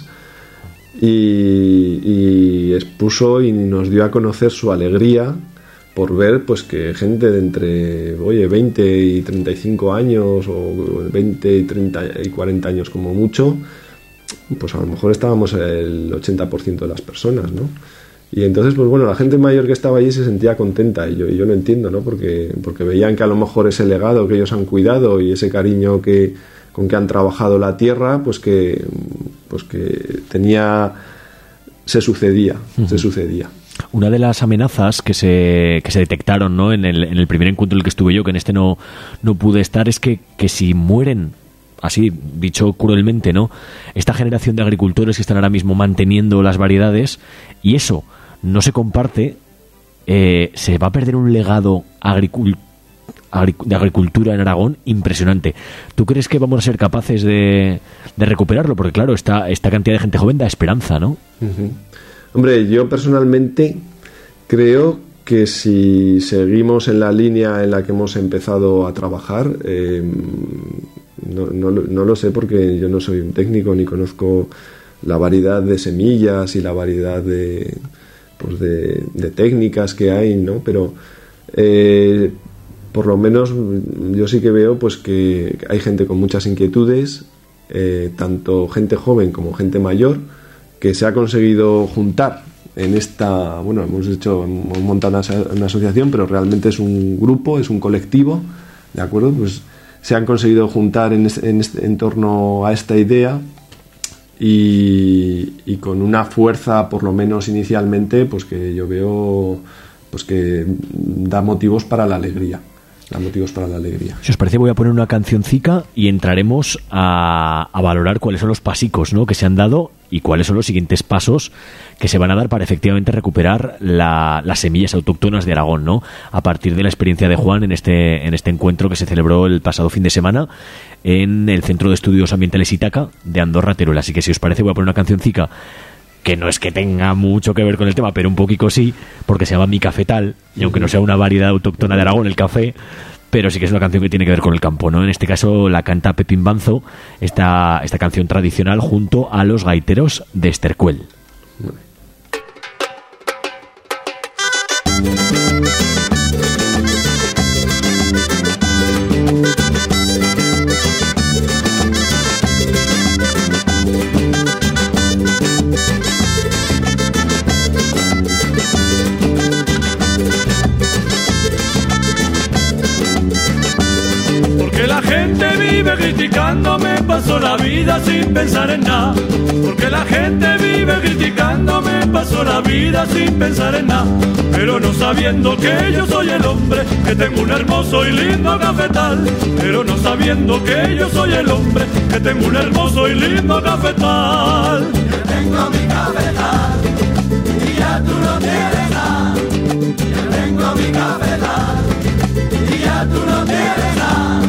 y expuso y nos dio a conocer su alegría por ver pues que gente de entre 20 y 35 años, o 20 y 30 y 40 años como mucho, pues a lo mejor estábamos el 80% de las personas, ¿no? Y entonces, pues bueno, la gente mayor que estaba allí se sentía contenta, y yo lo entiendo, ¿no? Porque veían que a lo mejor ese legado que ellos han cuidado y ese cariño con que han trabajado la tierra, pues que se sucedía. Una de las amenazas que se detectaron, ¿no?, en el primer encuentro en el que estuve yo, que en este no pude estar, es que si mueren, así dicho cruelmente, ¿no?, esta generación de agricultores que están ahora mismo manteniendo las variedades, y eso no se comparte, se va a perder un legado de agricultura en Aragón impresionante. ¿Tú crees que vamos a ser capaces de recuperarlo? Porque claro, esta cantidad de gente joven da esperanza, ¿no? Uh-huh. Hombre, yo personalmente creo que si seguimos en la línea en la que hemos empezado a trabajar, no lo sé, porque yo no soy un técnico ni conozco la variedad de semillas y la variedad de técnicas que hay, ¿no? Pero por lo menos yo sí que veo pues que hay gente con muchas inquietudes, tanto gente joven como gente mayor, que se ha conseguido juntar en esta, bueno, hemos montado una asociación, pero realmente es un grupo, es un colectivo, ¿de acuerdo? Pues se han conseguido juntar en torno a esta idea, y con una fuerza, por lo menos inicialmente, pues que yo veo pues que da motivos para la alegría. Si os parece, voy a poner una cancioncica y entraremos a valorar cuáles son los pasicos, ¿no?, que se han dado, y cuáles son los siguientes pasos que se van a dar para efectivamente recuperar las semillas autóctonas de Aragón, ¿no?, a partir de la experiencia de Juan en este encuentro que se celebró el pasado fin de semana en el Centro de Estudios Ambientales Ítaca de Andorra, Teruel. Así que si os parece, voy a poner una cancioncica que no es que tenga mucho que ver con el tema, pero un poquito sí, porque se llama Mi Cafetal, y aunque no sea una variedad autóctona de Aragón, el café, pero sí que es una canción que tiene que ver con el campo, ¿no? En este caso la canta Pepín Banzo, esta canción tradicional, junto a los gaiteros de Estercuel. vive criticando, me paso la vida sin pensar en nada. Porque la gente vive criticando, me paso la vida sin pensar en nada. Pero no sabiendo que yo soy el hombre, que tengo un hermoso y lindo cafetal. Pero no sabiendo que yo soy el hombre, que tengo un hermoso y lindo cafetal. Yo tengo mi cafetal y ya tú no tienes nada. Yo tengo mi cafetal y ya tú no tienes nada.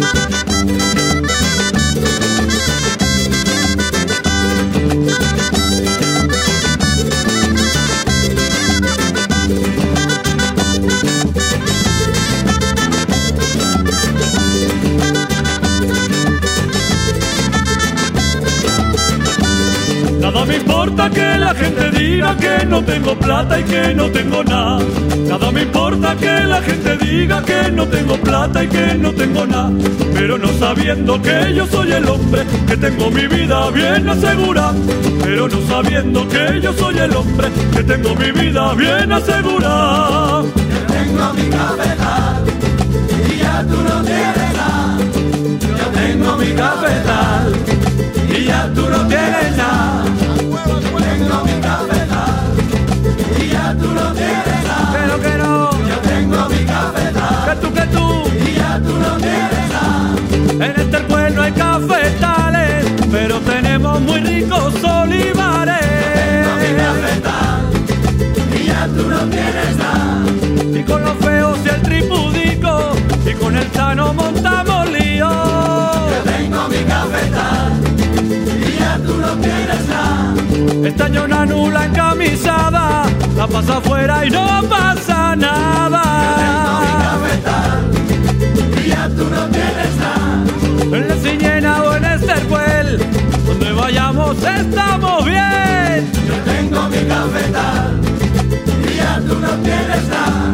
Nada me importa que la gente diga que no tengo plata y que no tengo nada. Nada me importa que la gente diga que no tengo plata y que no tengo nada. Pero no sabiendo que yo soy el hombre, que tengo mi vida bien asegurada. Pero no sabiendo que yo soy el hombre, que tengo mi vida bien asegurada. Yo tengo mi cafetal y ya tú no tienes nada. Yo tengo mi cafetal y ya tú no tienes nada. Tengo mi cafetal y ya tú no tienes nada. Pero que no. Yo tengo mi cafetal que tú y ya tú no tienes nada. En este pueblo no hay cafetales, pero tenemos muy ricos olivares. Yo tengo mi cafetal y ya tú no tienes nada. Y con los feos y el tripudico y con el sano montamos lío. Yo tengo mi cafetal y ya tú no tienes nada. Este año una nula encamisada, la pasa afuera y no pasa nada. Yo tengo mi cafetal y ya tú no tienes nada. En la Ciñena o en Estercuel, donde vayamos estamos bien. Yo tengo mi cafetal y ya tú no tienes nada.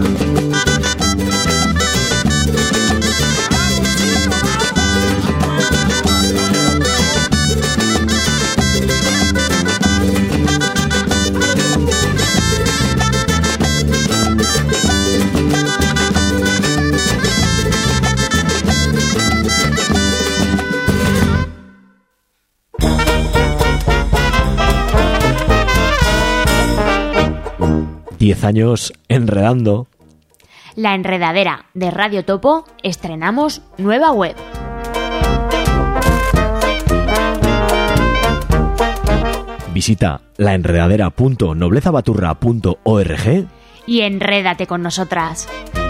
Diez años enredando. La enredadera de Radio Topo estrenamos nueva web. Visita laenredadera.noblezabaturra.org y enrédate con nosotras.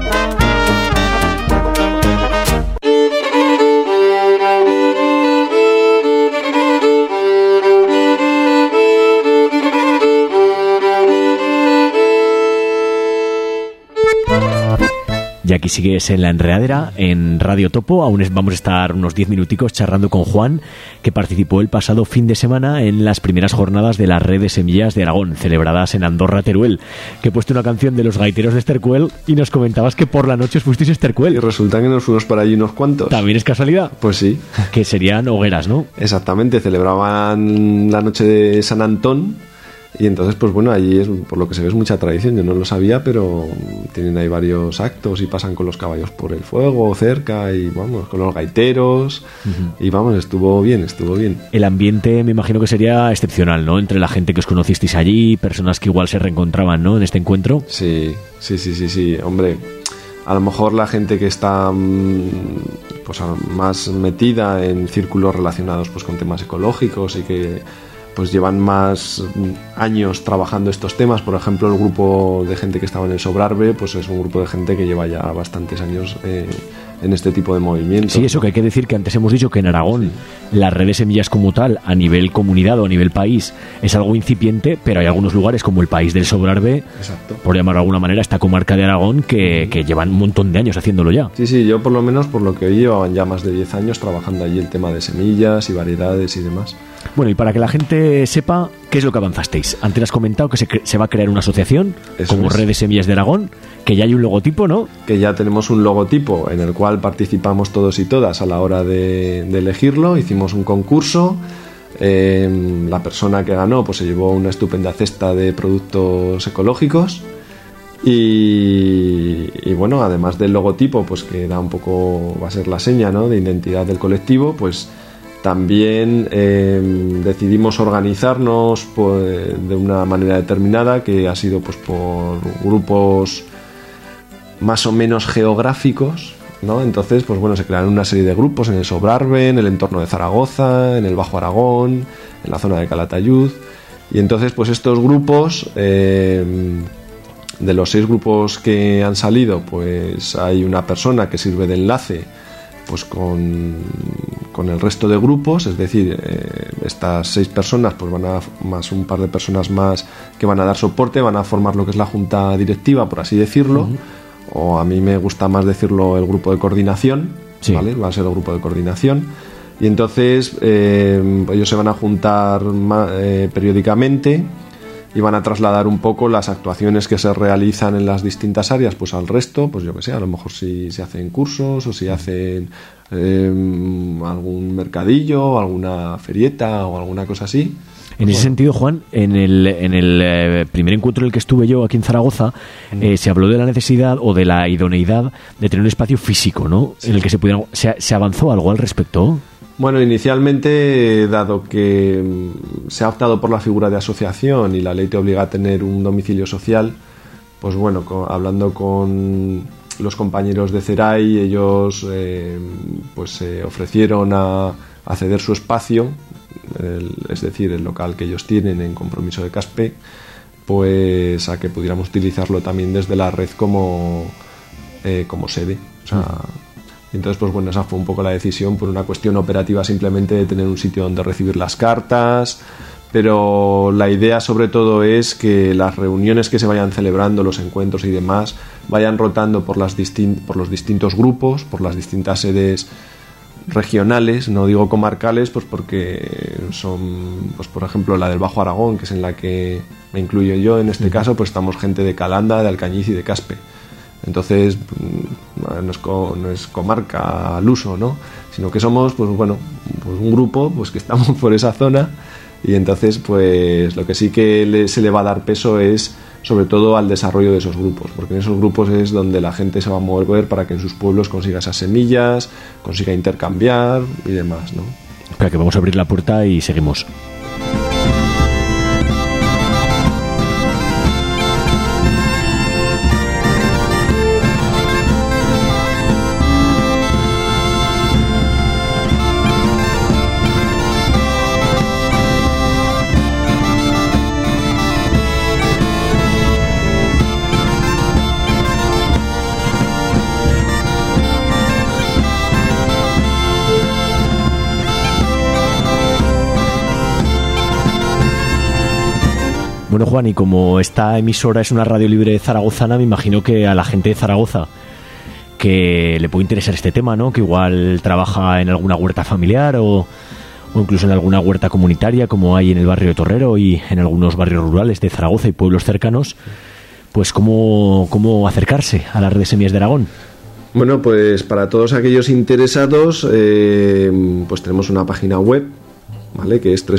Y aquí sigues en La Enredadera, en Radio Topo. Aún vamos a estar unos 10 minuticos charlando con Juan, que participó el pasado fin de semana en las primeras jornadas de la Red de Semillas de Aragón, celebradas en Andorra, Teruel. Que he puesto una canción de los gaiteros de Estercuel y nos comentabas que por la noche os fuisteis a Estercuel. Y resulta que nos fuimos para allí unos cuantos. ¿También es casualidad? Pues sí. Que serían hogueras, ¿no? Exactamente, celebraban la noche de San Antón. Y entonces, pues bueno, allí es, por lo que se ve, es mucha tradición. Yo no lo sabía, pero tienen ahí varios actos y pasan con los caballos por el fuego cerca y vamos, con los gaiteros. Y vamos, estuvo bien. El ambiente me imagino que sería excepcional, ¿no? Entre la gente que os conocisteis allí, personas que igual se reencontraban, ¿no? En este encuentro. Sí. Hombre, a lo mejor la gente que está pues más metida en círculos relacionados pues con temas ecológicos y que pues llevan más años trabajando estos temas. Por ejemplo, el grupo de gente que estaba en el Sobrarbe, pues es un grupo de gente que lleva ya bastantes años en este tipo de movimientos. Sí, eso, ¿no? Que hay que decir que antes hemos dicho que en Aragón la red de semillas como tal, a nivel comunidad o a nivel país, es algo incipiente, pero hay algunos lugares como el país del Sobrarbe, exacto, por llamarlo de alguna manera, esta comarca de Aragón, que llevan un montón de años haciéndolo ya. Sí, yo por lo menos, por lo que oí, llevaban ya más de 10 años trabajando allí el tema de semillas y variedades y demás. Bueno, y para que la gente sepa qué es lo que avanzasteis. Antes has comentado que se va a crear una asociación como Red de Semillas de Aragón, que ya hay un logotipo, ¿no? Que ya tenemos un logotipo en el cual participamos todos y todas a la hora de elegirlo. Hicimos un concurso. La persona que ganó pues se llevó una estupenda cesta de productos ecológicos Y bueno, además del logotipo, pues que da un poco, va a ser la seña, ¿no?, de identidad del colectivo, pues también decidimos organizarnos pues, de una manera determinada, que ha sido pues por grupos más o menos geográficos, ¿no? Entonces, pues bueno, se crearon una serie de grupos en el Sobrarbe, en el entorno de Zaragoza, en el Bajo Aragón, en la zona de Calatayud. Y entonces, pues estos grupos, de los 6 grupos que han salido, pues hay una persona que sirve de enlace pues con el resto de grupos, es decir, estas 6 personas pues van a, más un par de personas más que van a dar soporte, van a formar lo que es la junta directiva, por así decirlo, o a mí me gusta más decirlo el grupo de coordinación, ¿vale? Va a ser el grupo de coordinación, y entonces ellos se van a juntar periódicamente y van a trasladar un poco las actuaciones que se realizan en las distintas áreas pues al resto, pues yo que sé, a lo mejor si se hacen cursos o si hacen algún mercadillo, alguna ferieta o alguna cosa así. En ese sentido, Juan, en el primer encuentro en el que estuve yo aquí en Zaragoza, se habló de la necesidad o de la idoneidad de tener un espacio físico, ¿no? En el que se avanzó algo al respecto. Bueno, inicialmente, dado que se ha optado por la figura de asociación y la ley te obliga a tener un domicilio social, pues bueno, hablando con los compañeros de CERAI, ellos pues se ofrecieron a ceder su espacio, es decir, el local que ellos tienen en Compromiso de Caspe, pues a que pudiéramos utilizarlo también desde la red como sede. O sea, entonces, pues bueno, esa fue un poco la decisión por una cuestión operativa, simplemente de tener un sitio donde recibir las cartas, pero la idea sobre todo es que las reuniones que se vayan celebrando, los encuentros y demás, vayan rotando por los distintos grupos, por las distintas sedes regionales, no digo comarcales, pues porque son, pues por ejemplo, la del Bajo Aragón, que es en la que me incluyo yo en este caso, pues estamos gente de Calanda, de Alcañiz y de Caspe. Entonces no es comarca al uso, ¿no? Sino que somos, pues bueno, pues un grupo pues que estamos por esa zona, y entonces pues lo que sí que se le va a dar peso es sobre todo al desarrollo de esos grupos, porque en esos grupos es donde la gente se va a mover para que en sus pueblos consiga esas semillas, consiga intercambiar y demás, ¿no? Espera, que vamos a abrir la puerta y seguimos. Bueno, Juan, y como esta emisora es una radio libre zaragozana, me imagino que a la gente de Zaragoza que le puede interesar este tema, ¿no? Que igual trabaja en alguna huerta familiar o incluso en alguna huerta comunitaria, como hay en el barrio de Torrero y en algunos barrios rurales de Zaragoza y pueblos cercanos, pues ¿cómo acercarse a la red de semillas de Aragón? Bueno, pues para todos aquellos interesados, pues tenemos una página web, ¿vale? Que es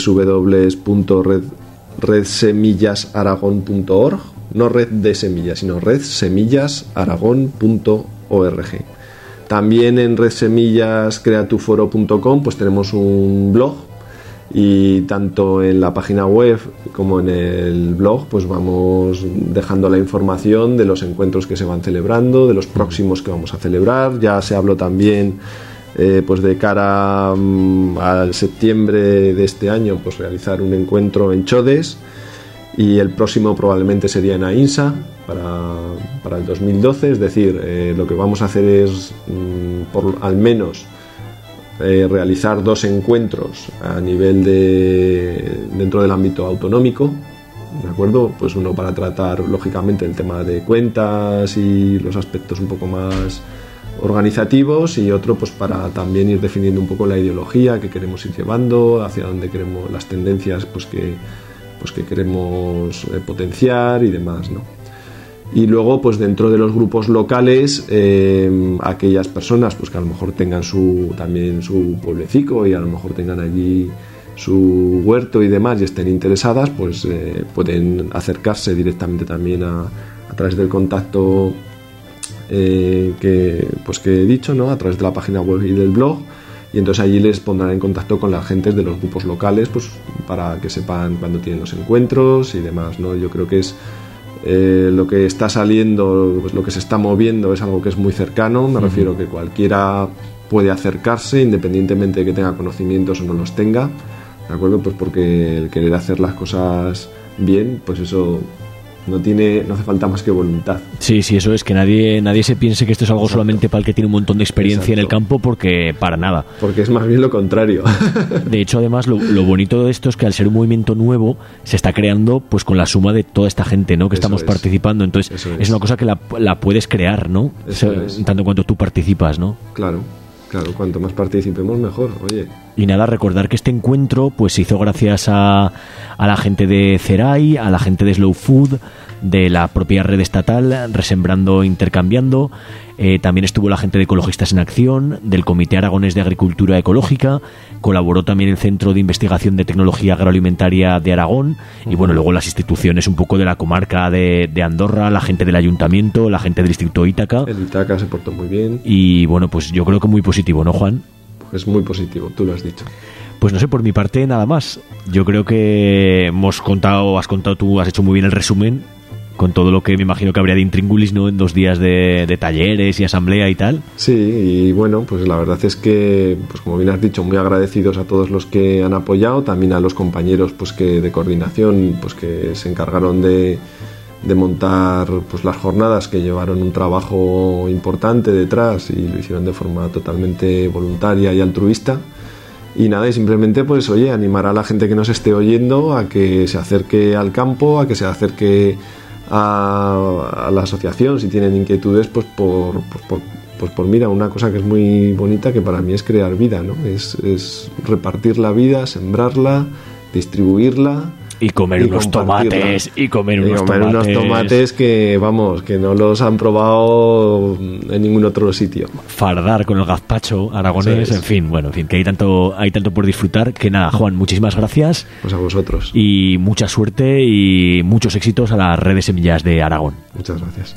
redsemillasaragón.org, no red de semillas, sino redsemillasaragón.org. También en redsemillascreatuforo.com pues tenemos un blog, y tanto en la página web como en el blog pues vamos dejando la información de los encuentros que se van celebrando, de los próximos que vamos a celebrar. Ya se habló también pues de cara al septiembre de este año pues realizar un encuentro en Chodes, y el próximo probablemente sería en Ainsa para el 2012, es decir, lo que vamos a hacer es por al menos realizar 2 encuentros a nivel dentro del ámbito autonómico, ¿de acuerdo? Pues uno para tratar lógicamente el tema de cuentas y los aspectos un poco más organizativos, y otro pues para también ir definiendo un poco la ideología que queremos ir llevando, hacia dónde queremos, las tendencias pues que queremos potenciar y demás, ¿no? Y luego pues dentro de los grupos locales, aquellas personas pues que a lo mejor tengan también su pueblecico y a lo mejor tengan allí su huerto y demás y estén interesadas, pues pueden acercarse directamente también a a través del contacto que he dicho, ¿no? A través de la página web y del blog, y entonces allí les pondrán en contacto con las gentes de los grupos locales, pues para que sepan cuándo tienen los encuentros y demás, ¿no? Yo creo que es lo que está saliendo, pues lo que se está moviendo es algo que es muy cercano. Me refiero que cualquiera puede acercarse independientemente de que tenga conocimientos o no los tenga, ¿de acuerdo? Pues porque el querer hacer las cosas bien, pues eso no hace falta más que voluntad. Sí, eso es, que nadie se piense que esto es algo solamente para el que tiene un montón de experiencia en el campo, porque para nada. Porque es más bien lo contrario. De hecho, además, lo bonito de esto es que al ser un movimiento nuevo se está creando pues con la suma de toda esta gente, ¿no? Que estamos participando. Entonces es una cosa que la puedes crear, ¿no? Tanto en cuanto tú participas, ¿no? Claro, cuanto más participemos mejor, oye. Y nada, recordar que este encuentro pues se hizo gracias a la gente de CERAI, a la gente de Slow Food, de la propia red estatal Resembrando Intercambiando. También estuvo la gente de Ecologistas en Acción, del Comité Aragonés de Agricultura Ecológica, colaboró también el Centro de Investigación de Tecnología Agroalimentaria de Aragón, y bueno, luego las instituciones un poco de la comarca de Andorra, la gente del Ayuntamiento, la gente del Instituto Ítaca. El Ítaca se portó muy bien. Y bueno, pues yo creo que muy positivo, ¿no, Juan? Es muy positivo, tú lo has dicho. Pues no sé, por mi parte nada más. Yo creo que has contado tú, has hecho muy bien el resumen con todo lo que me imagino que habría de intríngulis, ¿no? En 2 días de talleres y asamblea y tal. Sí, y bueno, pues la verdad es que, pues como bien has dicho, muy agradecidos a todos los que han apoyado, también a los compañeros pues que de coordinación, pues que se encargaron de montar pues las jornadas, que llevaron un trabajo importante detrás y lo hicieron de forma totalmente voluntaria y altruista. Y nada, y simplemente pues oye, animar a la gente que nos esté oyendo a que se acerque al campo, a que se acerque a la asociación si tienen inquietudes, pues por mira, una cosa que es muy bonita, que para mí es crear vida, ¿no? Es repartir la vida, sembrarla, distribuirla y comer unos tomates unos tomates que vamos, que no los han probado en ningún otro sitio. Fardar con el gazpacho aragonés, en fin, que hay tanto por disfrutar, que nada, Juan, muchísimas gracias. Pues a vosotros. Y mucha suerte y muchos éxitos a la red de semillas de Aragón. Muchas gracias.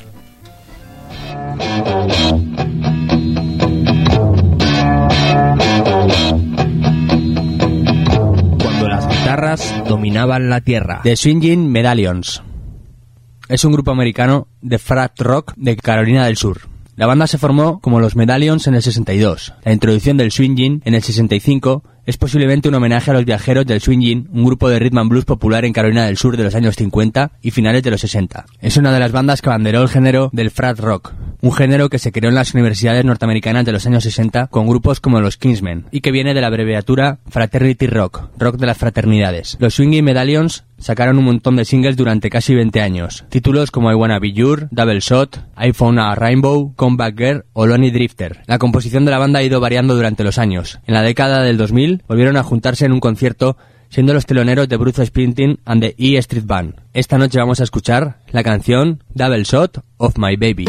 Dominaban la tierra. The Swinging Medallions es un grupo americano de frat rock de Carolina del Sur. La banda se formó como los Medallions en el 62. La introducción del swinging en el 65 es posiblemente un homenaje a los Viajeros del Swinging, un grupo de rhythm and blues popular en Carolina del Sur de los años 50 y finales de los 60. Es una de las bandas que abanderó el género del frat rock, un género que se creó en las universidades norteamericanas de los años 60 con grupos como los Kingsmen, y que viene de la abreviatura Fraternity Rock, rock de las fraternidades. Los Swinging Medallions sacaron un montón de singles durante casi 20 años. Títulos como I Wanna Be Your, Double Shot, I Found a Rainbow, Come Back Girl o Lonely Drifter. La composición de la banda ha ido variando durante los años. En la década del 2000 volvieron a juntarse en un concierto, siendo los teloneros de Bruce Springsteen and the E Street Band. Esta noche vamos a escuchar la canción Double Shot of My Baby.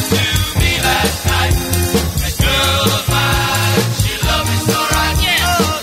Girl of mine, she loved me so right, yeah.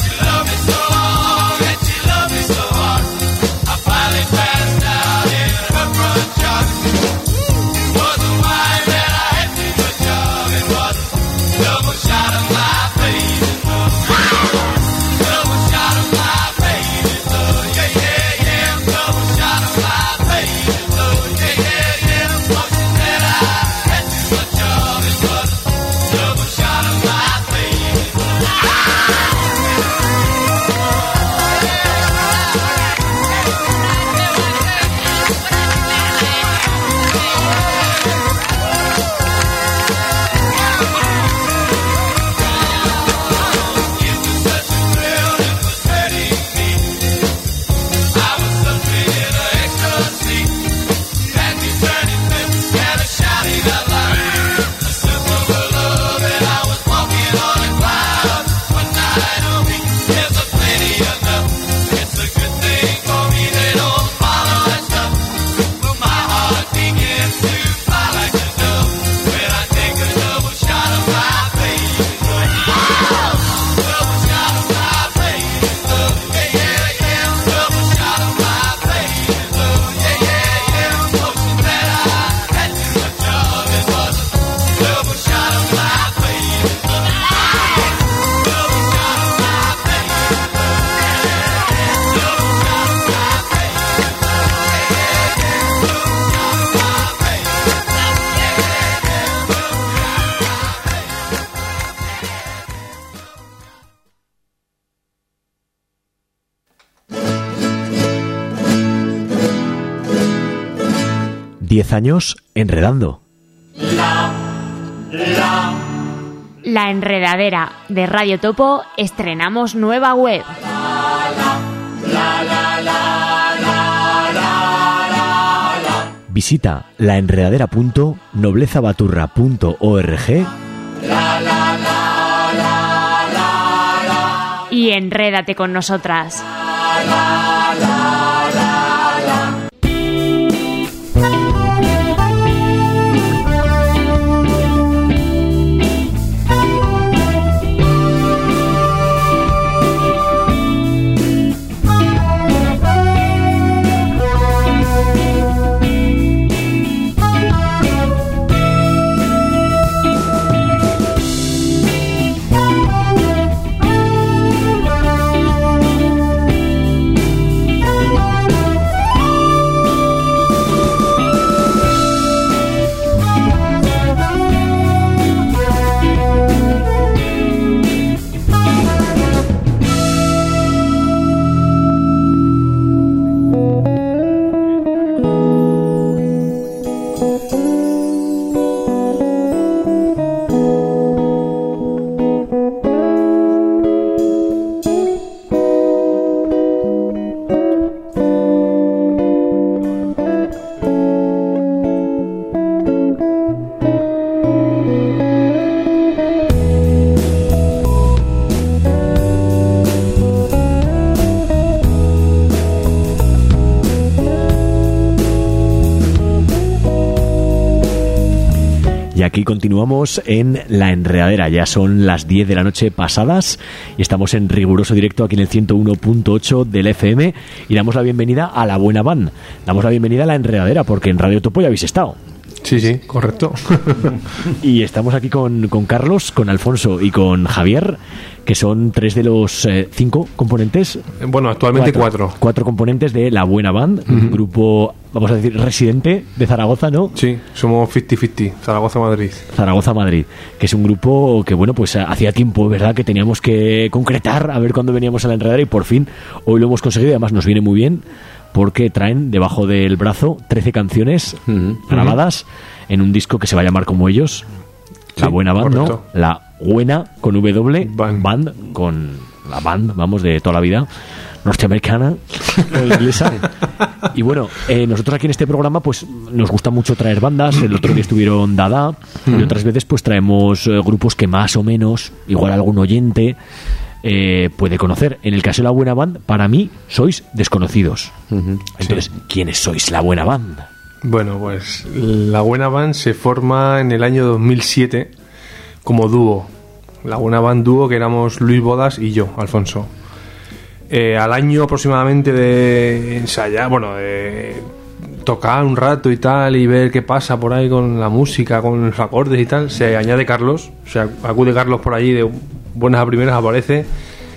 10 años enredando. La Enredadera de Radio Topo estrenamos nueva web. Visita laenredadera.noblezabaturra.org y enrédate con nosotras. Aquí continuamos en La Enredadera. Ya son las 10 de la noche pasadas y estamos en riguroso directo aquí en el 101.8 del FM y damos la bienvenida a La Buena Band. Damos la bienvenida a La Enredadera porque en Radio Topo ya habéis estado. Sí, sí, correcto. Y estamos aquí con Carlos, con Alfonso y con Javier, que son 3 de los 5 componentes. Bueno, actualmente 4. 4 componentes de La Buena Band, un grupo, vamos a decir, residente de Zaragoza, ¿no? Sí, somos 50-50, Zaragoza-Madrid. Zaragoza-Madrid, que es un grupo que, bueno, pues hacía tiempo, ¿verdad?, que teníamos que concretar a ver cuándo veníamos a La Enredadera y por fin hoy lo hemos conseguido y además nos viene muy bien porque traen debajo del brazo 13 canciones grabadas en un disco que se va a llamar como ellos, La Buena Band, correcto. ¿No? La Buena con W, band con la band, vamos, de toda la vida, norteamericana o inglesa. Y bueno, nosotros aquí en este programa pues nos gusta mucho traer bandas. El otro día estuvieron Dada y otras veces pues traemos grupos que más o menos, igual algún oyente puede conocer. En el caso de La Buena Band, para mí sois desconocidos. Entonces, ¿quiénes sois La Buena Band? Bueno, pues La Buena Band se forma en el año 2007 como dúo. La Buena Band dúo, que éramos Luis Bodas y yo, Alfonso. Al año aproximadamente de ensayar, bueno, de tocar un rato y tal y ver qué pasa por ahí con la música, con los acordes y tal, se añade Carlos, o sea, acude Carlos por allí de buenas a primeras, aparece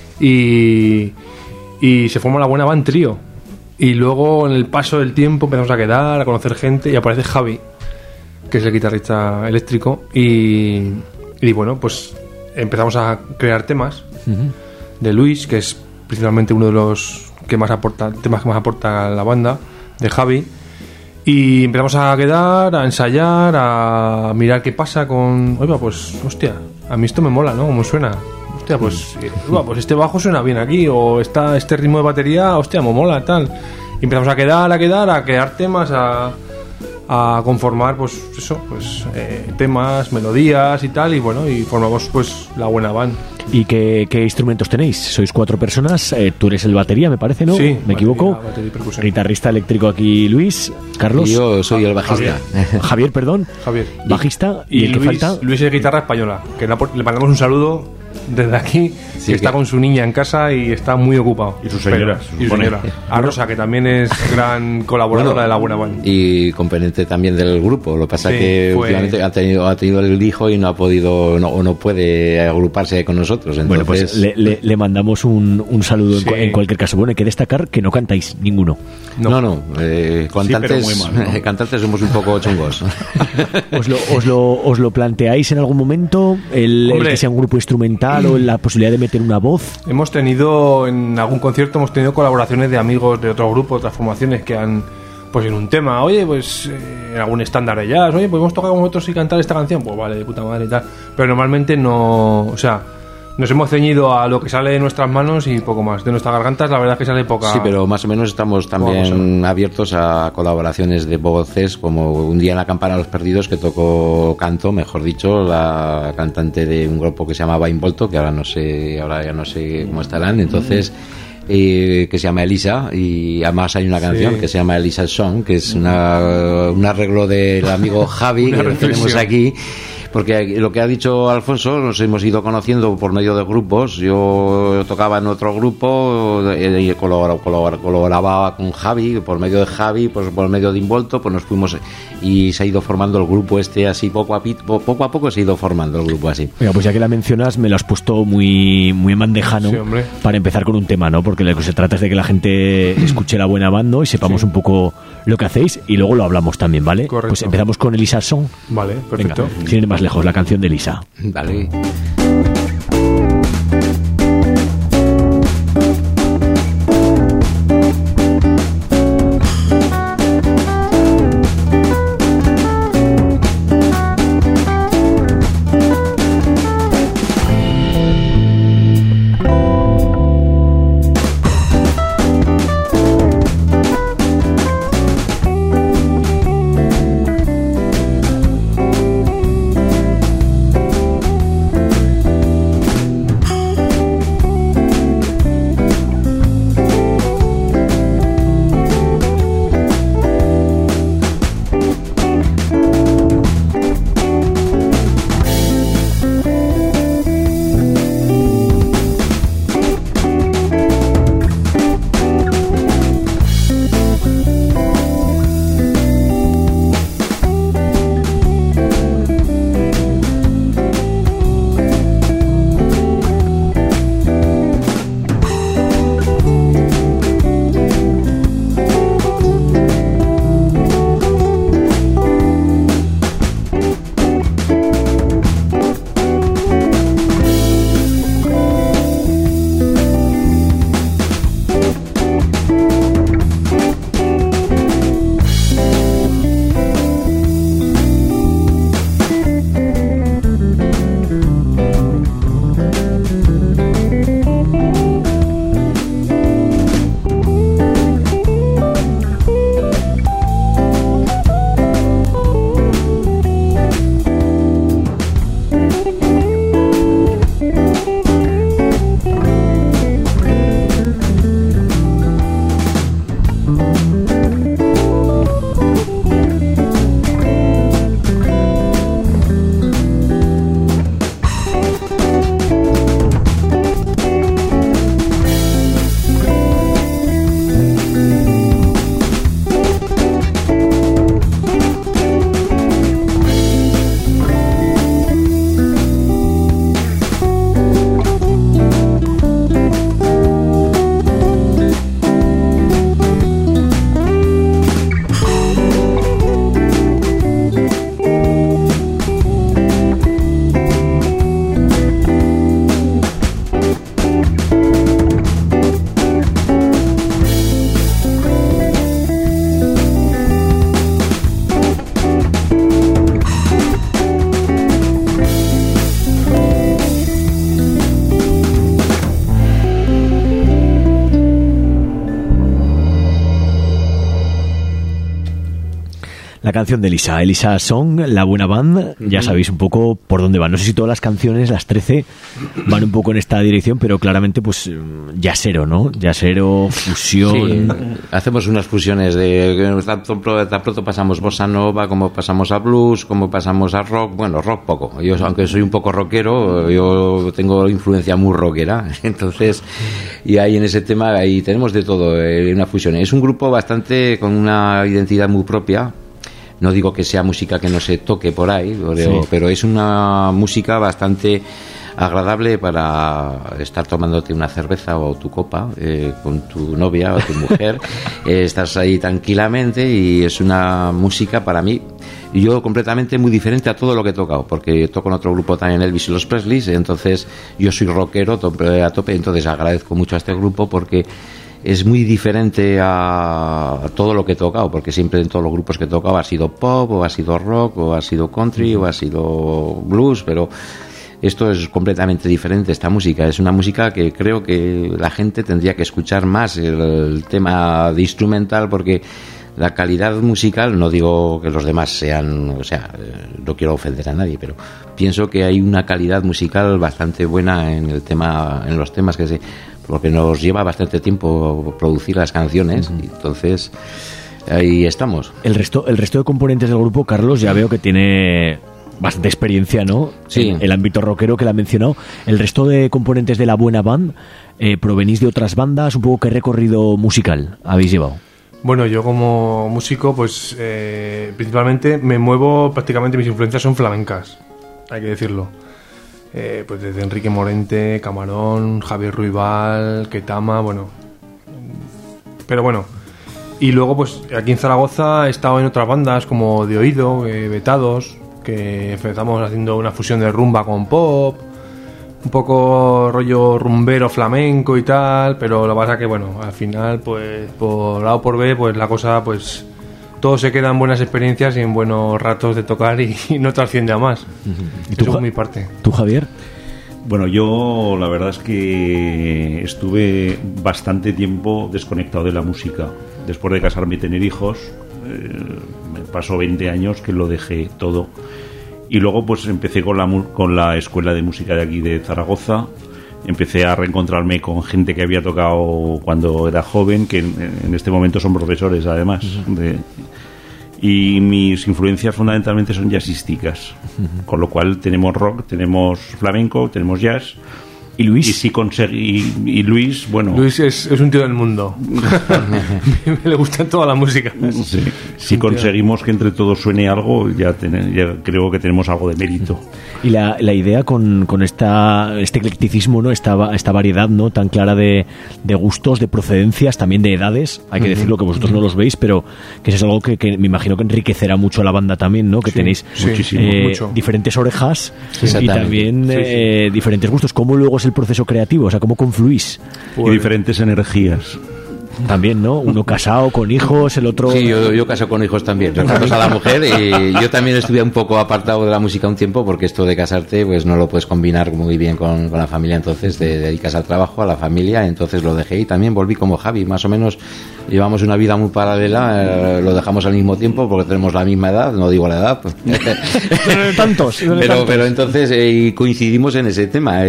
y se forma La Buena Band trío. Y luego en el paso del tiempo empezamos a quedar, a conocer gente y aparece Javi, que es el guitarrista eléctrico y bueno, pues empezamos a crear temas de Luis, que es principalmente uno de los que más aporta, temas que más aporta a la banda, de Javi, y empezamos a quedar, a ensayar, a mirar qué pasa con, oiga, pues hostia, a mí esto me mola, ¿no? ¿Cómo suena? Hostia, pues este bajo suena bien aquí, o este ritmo de batería, hostia, me mola, tal. Y empezamos a crear temas, a conformar, pues eso, pues temas, melodías y tal, y bueno, y formamos pues La Buena Band. ¿Y qué instrumentos tenéis? Sois 4 personas, tú eres el batería, me parece, ¿no? Sí, ¿me equivoco? Guitarrista eléctrico aquí Luis, Carlos. Y yo soy el bajista. Javier, perdón. Javier. Bajista. ¿Y el Luis, que falta? Luis es guitarra española, que le mandamos un saludo desde aquí, sí, que está con su niña en casa y está muy ocupado. Y su señora. Y su señora. A Rosa, que también es gran colaboradora de La Buena Band. Y componente también del grupo. Lo que pasa es que últimamente ha tenido el hijo y no ha podido, no puede agruparse con nosotros. Entonces... Bueno, pues le mandamos un saludo en cualquier caso. Bueno, hay que destacar que no cantáis ninguno. No, cantantes, sí, mal, ¿no? Cantantes somos un poco chungos. ¿Os lo planteáis en algún momento? El que sea un grupo instrumental o la posibilidad de meter una voz. Hemos tenido, en algún concierto, colaboraciones de amigos de otros grupos, otras formaciones que han pues en un tema, oye, pues en algún estándar de jazz, oye, podemos tocar con vosotros y cantar esta canción, pues vale, de puta madre y tal. Pero normalmente no, o sea, nos hemos ceñido a lo que sale de nuestras manos y poco más. De nuestras gargantas la verdad es que sale poca. Sí, pero más o menos estamos también abiertos a colaboraciones de voces, como un día en la Campana de los Perdidos que tocó canto, mejor dicho, la cantante de un grupo que se llamaba Involto, que ahora ya no sé cómo estarán, entonces que se llama Elisa, y además hay una canción que se llama Elisa's Song, que es un arreglo del amigo Javi que tenemos aquí. Porque lo que ha dicho Alfonso, nos hemos ido conociendo por medio de grupos. Yo tocaba en otro grupo y colaboraba con Javi, por medio de Javi, pues por medio de Involto, pues nos fuimos y se ha ido formando el grupo así, poco a poco se ha ido formando el grupo así. Mira, pues ya que la mencionas, me lo has puesto muy en bandejano para empezar con un tema, ¿no? Porque lo que se trata es de que la gente escuche la buena banda y sepamos un poco lo que hacéis y luego lo hablamos también, ¿vale? Correcto. Pues empezamos con Elisa's Song. Vale, perfecto. Venga, sin ir más lejos, la canción de Elisa. Vale. La canción de Elisa Song, la buena band, ya sabéis un poco por dónde va. No sé si todas las canciones, las 13, van un poco en esta dirección, pero claramente pues jazzero, ¿no? Jazzero, fusión. Sí, hacemos unas fusiones de tan pronto pasamos bossa nova, como pasamos a blues, como pasamos a rock. Bueno, rock poco. Yo, aunque soy un poco rockero, yo tengo influencia muy rockera. Entonces, y ahí en ese tema ahí tenemos de todo, una fusión. Es un grupo bastante con una identidad muy propia. No digo que sea música que no se toque por ahí, pero es una música bastante agradable para estar tomándote una cerveza o tu copa con tu novia o tu mujer. Estás ahí tranquilamente y es una música para mí, yo completamente muy diferente a todo lo que he tocado, porque toco en otro grupo también, Elvis y los Presleys, entonces yo soy rockero a tope, entonces agradezco mucho a este grupo porque es muy diferente a todo lo que he tocado, porque siempre en todos los grupos que he tocado ha sido pop, o ha sido rock, o ha sido country, o ha sido blues, pero esto es completamente diferente. Esta música es una música que creo que la gente tendría que escuchar más, el tema de instrumental, porque la calidad musical, no digo que los demás sean, o sea, no quiero ofender a nadie, pero pienso que hay una calidad musical bastante buena en el tema, en los temas que se, porque nos lleva bastante tiempo producir las canciones, y entonces ahí estamos. El resto de componentes del grupo, Carlos, ya veo que tiene bastante experiencia, ¿no? Sí. El ámbito rockero que le ha mencionado. El resto de componentes de La Buena Band, provenís de otras bandas, un poco, ¿qué recorrido musical habéis llevado? Bueno, yo como músico, pues principalmente me muevo, prácticamente mis influencias son flamencas, hay que decirlo. Pues desde Enrique Morente, Camarón, Javier Ruibal, Ketama, bueno. Pero bueno, y luego pues aquí en Zaragoza he estado en otras bandas como De Oído, Vetados, que empezamos haciendo una fusión de rumba con pop, un poco rollo rumbero flamenco y tal, pero lo que pasa es que bueno, al final pues por A o por B pues la cosa pues todo se queda en buenas experiencias y en buenos ratos de tocar y no trasciende a más. ¿Y tú, eso es mi parte? ¿Tú, Javier? Bueno, yo la verdad es que estuve bastante tiempo desconectado de la música. Después de casarme y tener hijos, me pasó 20 años que lo dejé todo. Y luego pues empecé con la escuela de música de aquí de Zaragoza. Empecé a reencontrarme con gente que había tocado cuando era joven, que en este momento son profesores además. Y mis influencias fundamentalmente son jazzísticas, con lo cual tenemos rock, tenemos flamenco, tenemos jazz. ¿Y Luis? Y sí conseguí, y Luis, bueno... Luis es un tío del mundo. Me le gusta toda la música. Sí. Si conseguimos que entre todos suene algo, ya creo que tenemos algo de mérito. Y la idea con este eclecticismo, ¿no? Esta variedad, ¿no? Tan clara de gustos, de procedencias, también de edades, hay que decirlo, que vosotros no los veis, pero que eso es algo que me imagino que enriquecerá mucho a la banda también, ¿no? Que tenéis mucho. diferentes orejas y también diferentes gustos. ¿Cómo luego es el proceso creativo? O sea, ¿cómo confluís? Y diferentes energías. También, ¿no? Uno casado con hijos, el otro... Sí, yo casado con hijos también. Retratos a la mujer, y yo también estuve un poco apartado de la música un tiempo, porque esto de casarte pues no lo puedes combinar muy bien con la familia, entonces te dedicas al trabajo, a la familia, entonces lo dejé y también volví como Javi, más o menos llevamos una vida muy paralela, lo dejamos al mismo tiempo porque tenemos la misma edad, no digo la edad, tantos. Pero entonces coincidimos en ese tema,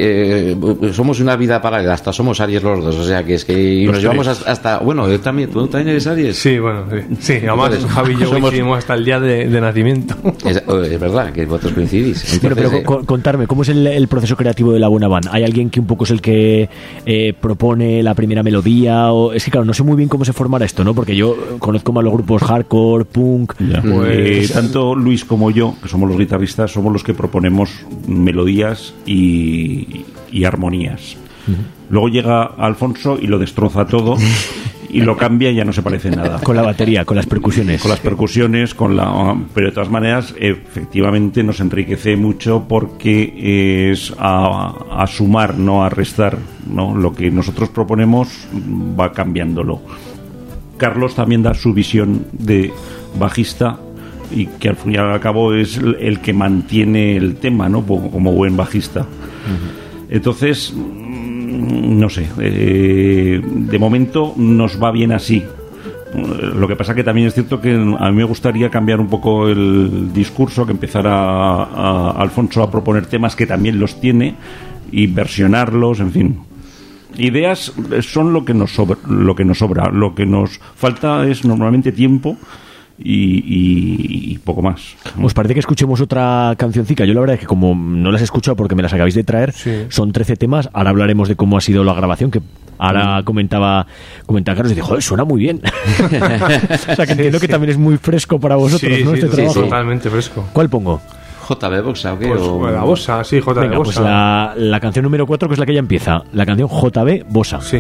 somos una vida paralela, hasta somos Aries los dos, o sea que es que nos llevamos hasta bueno, ¿tú también eres Aries? Sí, bueno, sí, además entonces, Javi y yo coincidimos hasta el día de nacimiento. Es verdad que vosotros coincidís. Entonces, pero contarme, ¿cómo es el proceso creativo de La Buena Band? ¿Hay alguien que un poco es el que propone la primera melodía? O es que claro, no sé muy bien cómo se formará esto, ¿no? Porque yo conozco más los grupos hardcore, punk... tanto Luis como yo, que somos los guitarristas, somos los que proponemos melodías y armonías. Luego llega Alfonso y lo destroza todo y lo cambia y ya no se parece en nada. Con la batería, con las percusiones. Con las percusiones, pero de todas maneras, efectivamente nos enriquece mucho porque es a sumar, no a restar, ¿no? Lo que nosotros proponemos va cambiándolo. Carlos también da su visión de bajista y que al fin y al cabo es el que mantiene el tema, ¿no? Como buen bajista. Entonces, no sé, de momento nos va bien así. Lo que pasa que también es cierto que a mí me gustaría cambiar un poco el discurso, que empezara a Alfonso a proponer temas que también los tiene y versionarlos, en fin. Ideas son lo que nos sobra, lo que nos falta es normalmente tiempo y poco más. ¿Os parece que escuchemos otra cancioncica? Yo la verdad es que como no las he escuchado porque me las acabáis de traer, son 13 temas. Ahora hablaremos de cómo ha sido la grabación, que ahora comentaba Carlos y dijo, joder, suena muy bien. O sea que entiendo que también es muy fresco para vosotros, ¿no? Este trabajo. Totalmente fresco. ¿Cuál pongo? JB Bossa, ¿o qué? Pues la Bossa, sí, JB Venga, Bossa. Pues la canción número 4, que es la que ya empieza. La canción JB Bossa. Sí.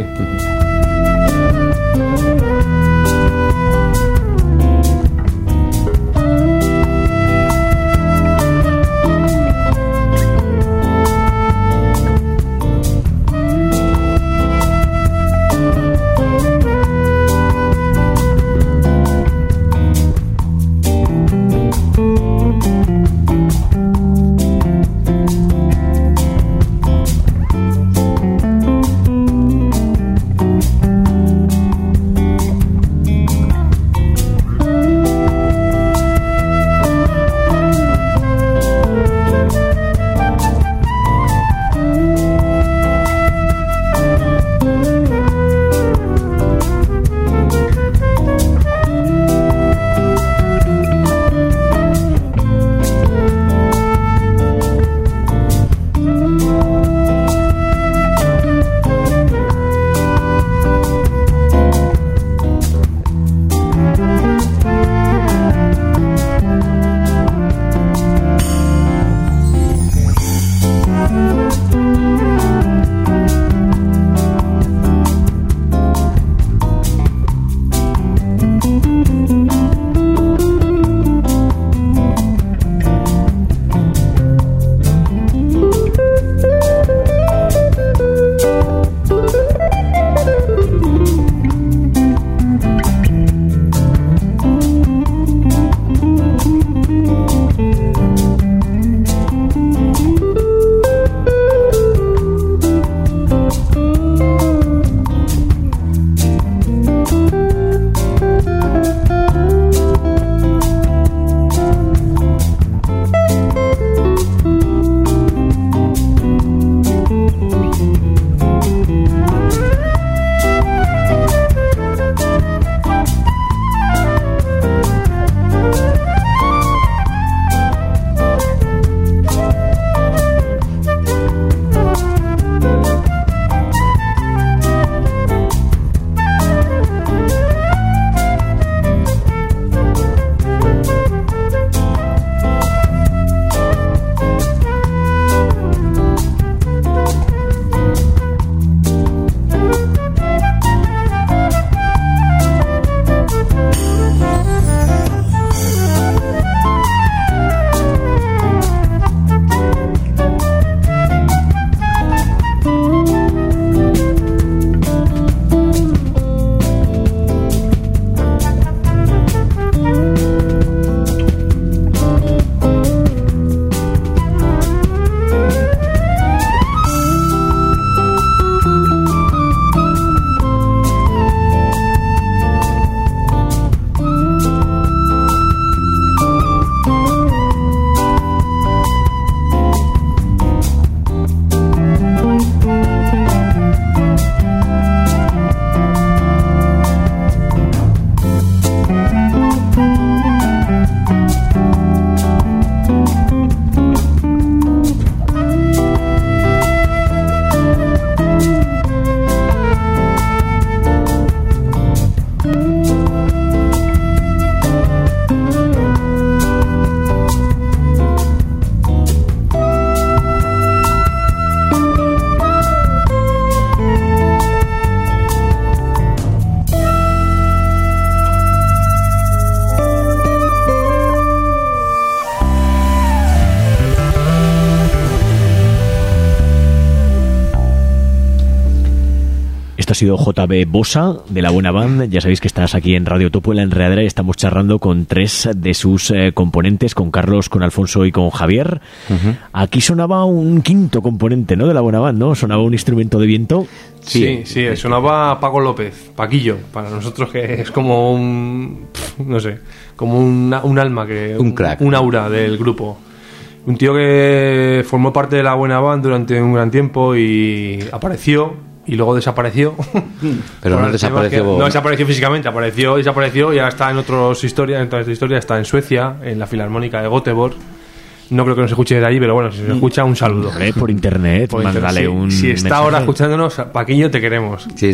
Ha sido JB Bosa de La Buena Band. Ya sabéis que estás aquí en Radio Topo, en La Enredadera, y estamos charlando con tres de sus componentes, con Carlos, con Alfonso y con Javier. Aquí sonaba un quinto componente, ¿no?, de La Buena Band, ¿no? Sonaba un instrumento de viento. Sí, sonaba Paco López, Paquillo, para nosotros, que es como un, no sé, como un alma, un crack, un aura del grupo. Un tío que formó parte de La Buena Band durante un gran tiempo y apareció y luego desapareció. Pero no desapareció. No desapareció físicamente, desapareció y ahora está en otras historias. Está en Suecia, en la Filarmónica de Göteborg. No creo que nos escuche de ahí, pero bueno, si se escucha, un saludo. Por internet, mándale un Si está mensaje. ahora escuchándonos, Paquillo, te queremos. Sí.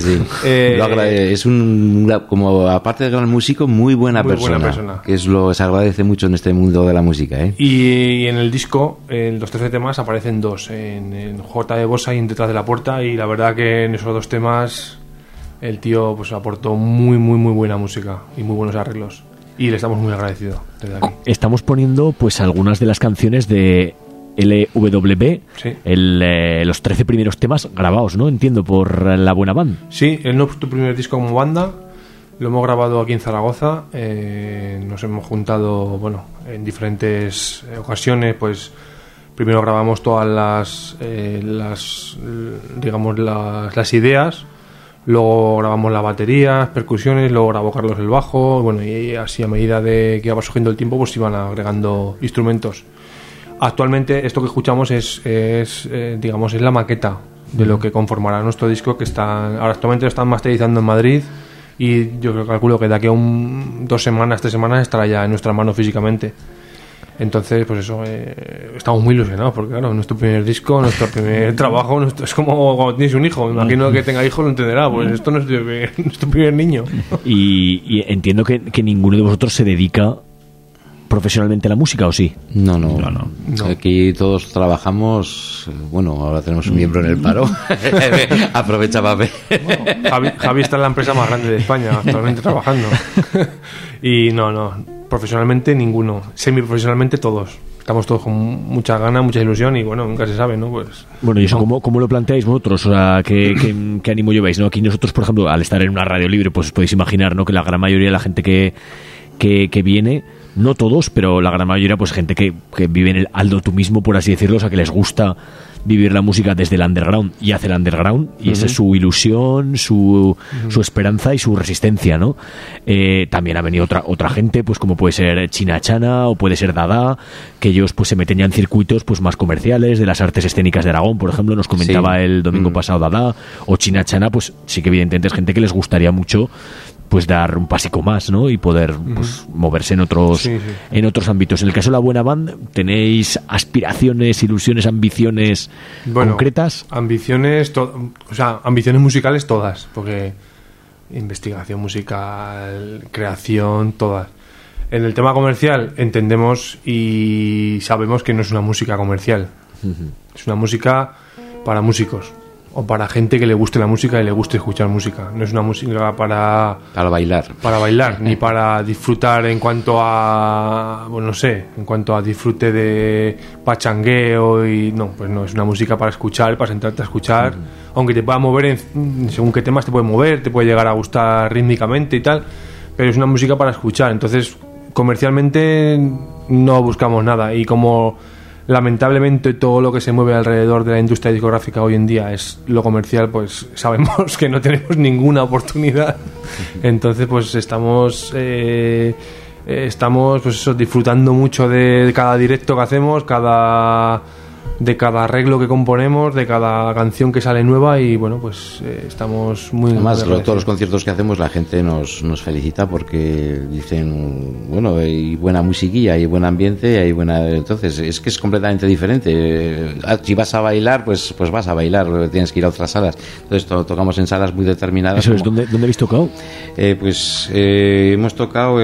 Es como, aparte de gran músico, muy buena persona. Que se agradece mucho en este mundo de la música, ¿eh? Y en el disco, en los 13 temas, aparecen dos, en J de Bosa y en Detrás de la Puerta, y la verdad que en esos dos temas el tío pues aportó muy buena música y muy buenos arreglos. Y le estamos muy agradecidos desde aquí. Estamos poniendo pues algunas de las canciones de LWB, sí. Los 13 primeros temas grabados, ¿no? Entiendo, por La Buena Band. Sí, es nuestro primer disco como banda. Lo hemos grabado aquí en Zaragoza. Nos hemos juntado, en diferentes ocasiones. Pues primero grabamos todas las ideas. Luego grabamos las baterías, percusiones, luego grabó Carlos el bajo, y así a medida de que iba surgiendo el tiempo, pues iban agregando instrumentos. Actualmente esto que escuchamos es la maqueta de lo que conformará nuestro disco, que ahora actualmente lo están masterizando en Madrid, y yo calculo que de aquí a 2 semanas, 3 semanas estará ya en nuestras manos físicamente. Entonces, pues eso, estamos muy ilusionados, porque claro, nuestro primer disco, nuestro primer trabajo, es como cuando tienes un hijo. Me imagino que tenga hijos lo entenderá, pues esto no es nuestro primer niño. Y entiendo que ninguno de vosotros se dedica profesionalmente a la música, ¿o sí? No. Aquí todos trabajamos, ahora tenemos un miembro en el paro. Aprovecha para ver. Javi está en la empresa más grande de España actualmente trabajando. Y profesionalmente ninguno, semiprofesionalmente todos. Estamos todos con mucha gana, mucha ilusión y nunca se sabe, ¿no? Pues y eso, ¿cómo lo planteáis vosotros? O sea, ¿qué ánimo lleváis, ¿no? Aquí nosotros, por ejemplo, al estar en una radio libre, pues os podéis imaginar, ¿no?, que la gran mayoría de la gente que viene, no todos, pero la gran mayoría, pues gente que vive en el Aldo tú mismo, por así decirlo, o sea, que les gusta vivir la música desde el underground y hacer underground, y esa es su ilusión, su esperanza y su resistencia, ¿no? También ha venido otra gente, pues como puede ser China Chana o puede ser Dada, que ellos pues se meten ya en circuitos pues más comerciales, de las artes escénicas de Aragón, por ejemplo, nos comentaba el domingo pasado Dada, o China Chana, pues sí que evidentemente es gente que les gustaría mucho pues dar un pasico más, ¿no? Y poder pues moverse en otros en otros ámbitos. En el caso de La Buena Band, ¿tenéis aspiraciones, ilusiones, ambiciones concretas? Ambiciones, o sea, ambiciones musicales todas, porque investigación musical, creación, todas. En el tema comercial entendemos y sabemos que no es una música comercial. Es una música para músicos. O para gente que le guste la música y le guste escuchar música. No es una música para bailar, ni para disfrutar en cuanto a, bueno, no sé, en cuanto a disfrute de pachangueo y no, pues no, es una música para escuchar, para sentarte a escuchar, aunque te pueda mover según qué temas te puede mover, te puede llegar a gustar rítmicamente y tal, pero es una música para escuchar. Entonces, comercialmente no buscamos nada, y como lamentablemente todo lo que se mueve alrededor de la industria discográfica hoy en día es lo comercial, pues sabemos que no tenemos ninguna oportunidad. Entonces pues estamos pues eso, disfrutando mucho de cada directo que hacemos, de cada arreglo que componemos, de cada canción que sale nueva, y bueno, pues estamos muy... Además, todos los conciertos que hacemos la gente nos felicita porque dicen, bueno, hay buena musiquilla, hay buen ambiente, hay buena... Entonces, es que es completamente diferente. Si vas a bailar, pues vas a bailar, tienes que ir a otras salas. Entonces, tocamos en salas muy determinadas. ¿Eso es? ¿Dónde habéis tocado? Hemos tocado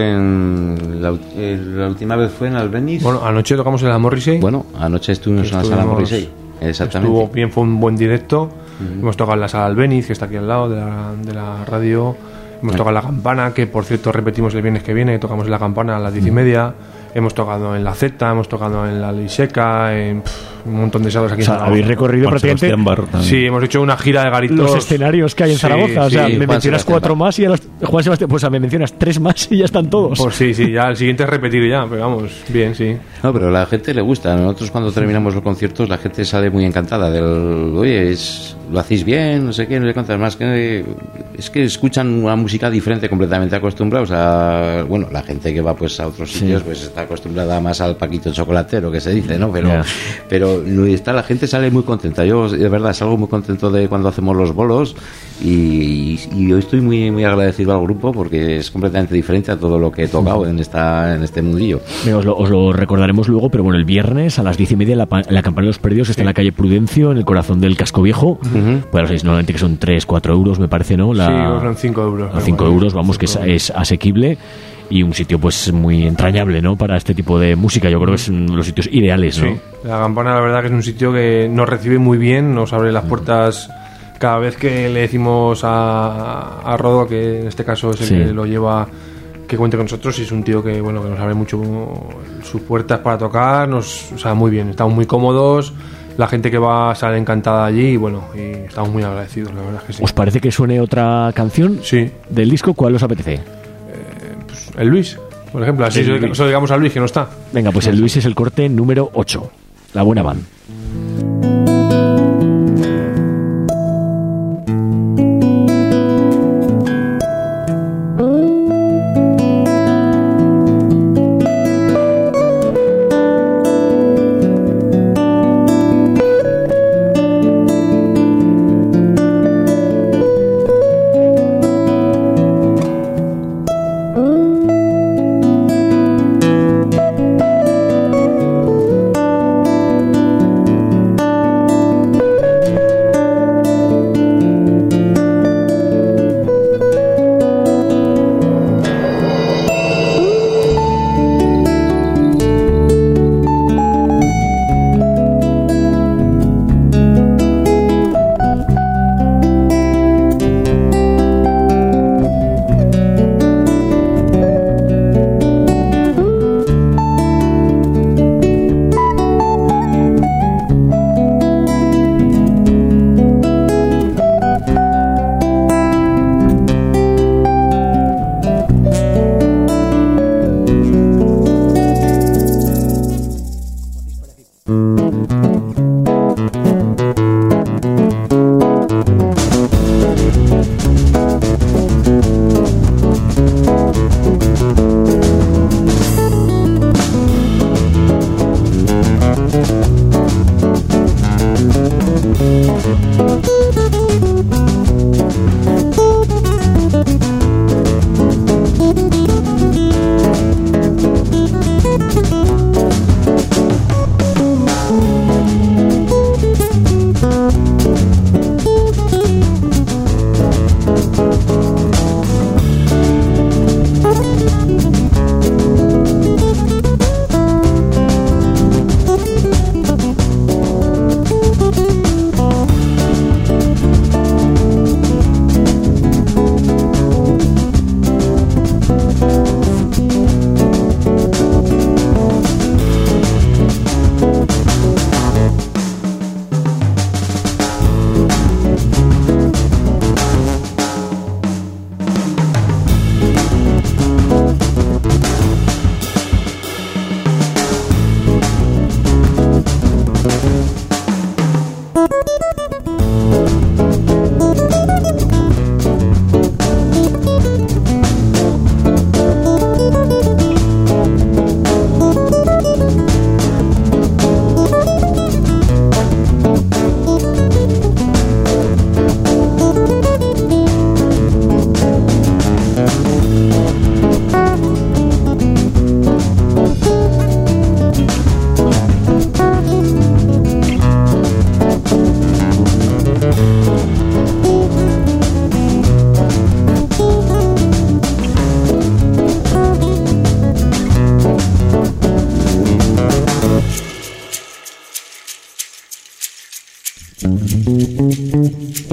la última vez fue en Albeniz. Bueno, anoche tocamos en la Morrissey. Bueno, anoche estuvimos en la sala Morrissey. Exactamente. Estuvo bien, fue un buen directo. Hemos tocado en la sala Albeniz, que está aquí al lado de la radio. Hemos tocado en La Campana, que por cierto repetimos el viernes que viene, que tocamos en La Campana a las 10:30. Hemos tocado en la Z, hemos tocado en la Liseca, en un montón de salas aquí en Zaragoza. Habéis recorrido prácticamente. Sí, hemos hecho una gira de garitos. Los escenarios que hay en Zaragoza. O sea, me mencionas 4 más y Juan Sebastián, pues me mencionas 3 más y ya están todos. Pues sí, ya el siguiente es repetir ya, pero vamos, bien, sí. No, pero a la gente le gusta. Nosotros cuando terminamos los conciertos la gente sale muy encantada del, oye, lo hacéis bien, no sé qué, no sé cuántas más, que es que escuchan una música diferente, completamente acostumbrados a, bueno, la gente que va pues a otros sitios pues está acostumbrada más al Paquito chocolatero, que se dice, ¿no? Pero la gente sale muy contenta. Yo de verdad salgo muy contento de cuando hacemos los bolos, y yo estoy muy muy agradecido al grupo porque es completamente diferente a todo lo que he tocado en este mundillo. Os lo recordaremos luego, pero bueno, el viernes a las 10:30 la Campana de los Perdidos está en la calle Prudencio, en el corazón del Casco Viejo. Pues lo sabéis, normalmente que son 3-4 euros, me parece, ¿no? Sí, son 5 euros. A 5 euros, vamos, que es asequible. Y un sitio pues muy entrañable, ¿no? Para este tipo de música. Yo creo que es uno de los sitios ideales, ¿no? Sí, La Campana la verdad que es un sitio que nos recibe muy bien, nos abre las puertas cada vez que le decimos a Rodo, que en este caso es el que lo lleva, que cuente con nosotros, y es un tío que bueno, que nos abre mucho sus puertas para tocar, o sea, muy bien, estamos muy cómodos. La gente que va sale encantada allí y bueno, y estamos muy agradecidos, la verdad es que sí. ¿Os parece que suene otra canción del disco? ¿Cuál os apetece? Pues el Luis, por ejemplo, así solo digamos a Luis que no está. Venga, pues el Luis es el corte número 8, La Buena Band.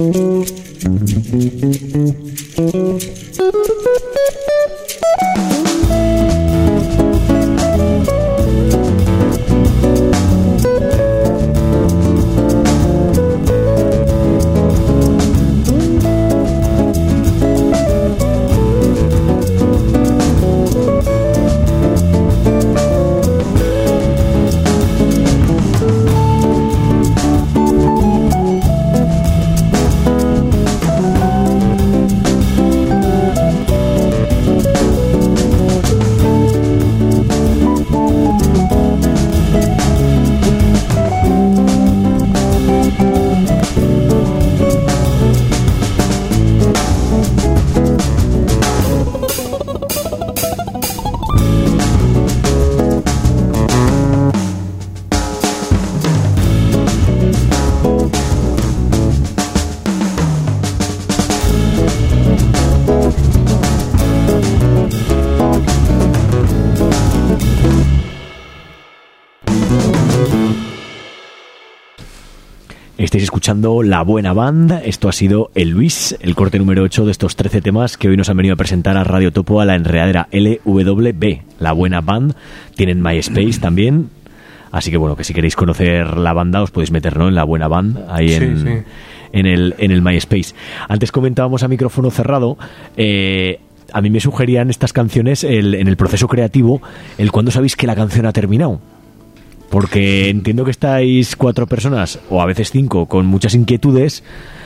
Estáis escuchando La Buena Band. Esto ha sido El Luis, el corte número 8 de estos 13 temas que hoy nos han venido a presentar a Radio Topo, a la enredadera LWB. La Buena Band. Tienen MySpace también. Así que bueno, que si queréis conocer la banda os podéis meter, ¿no?, en La Buena Band, ahí en el MySpace. Antes comentábamos a micrófono cerrado. A mí me sugerían estas canciones en el proceso creativo, el cuándo sabéis que la canción ha terminado. Porque entiendo que estáis 4 personas, o a veces 5, con muchas inquietudes,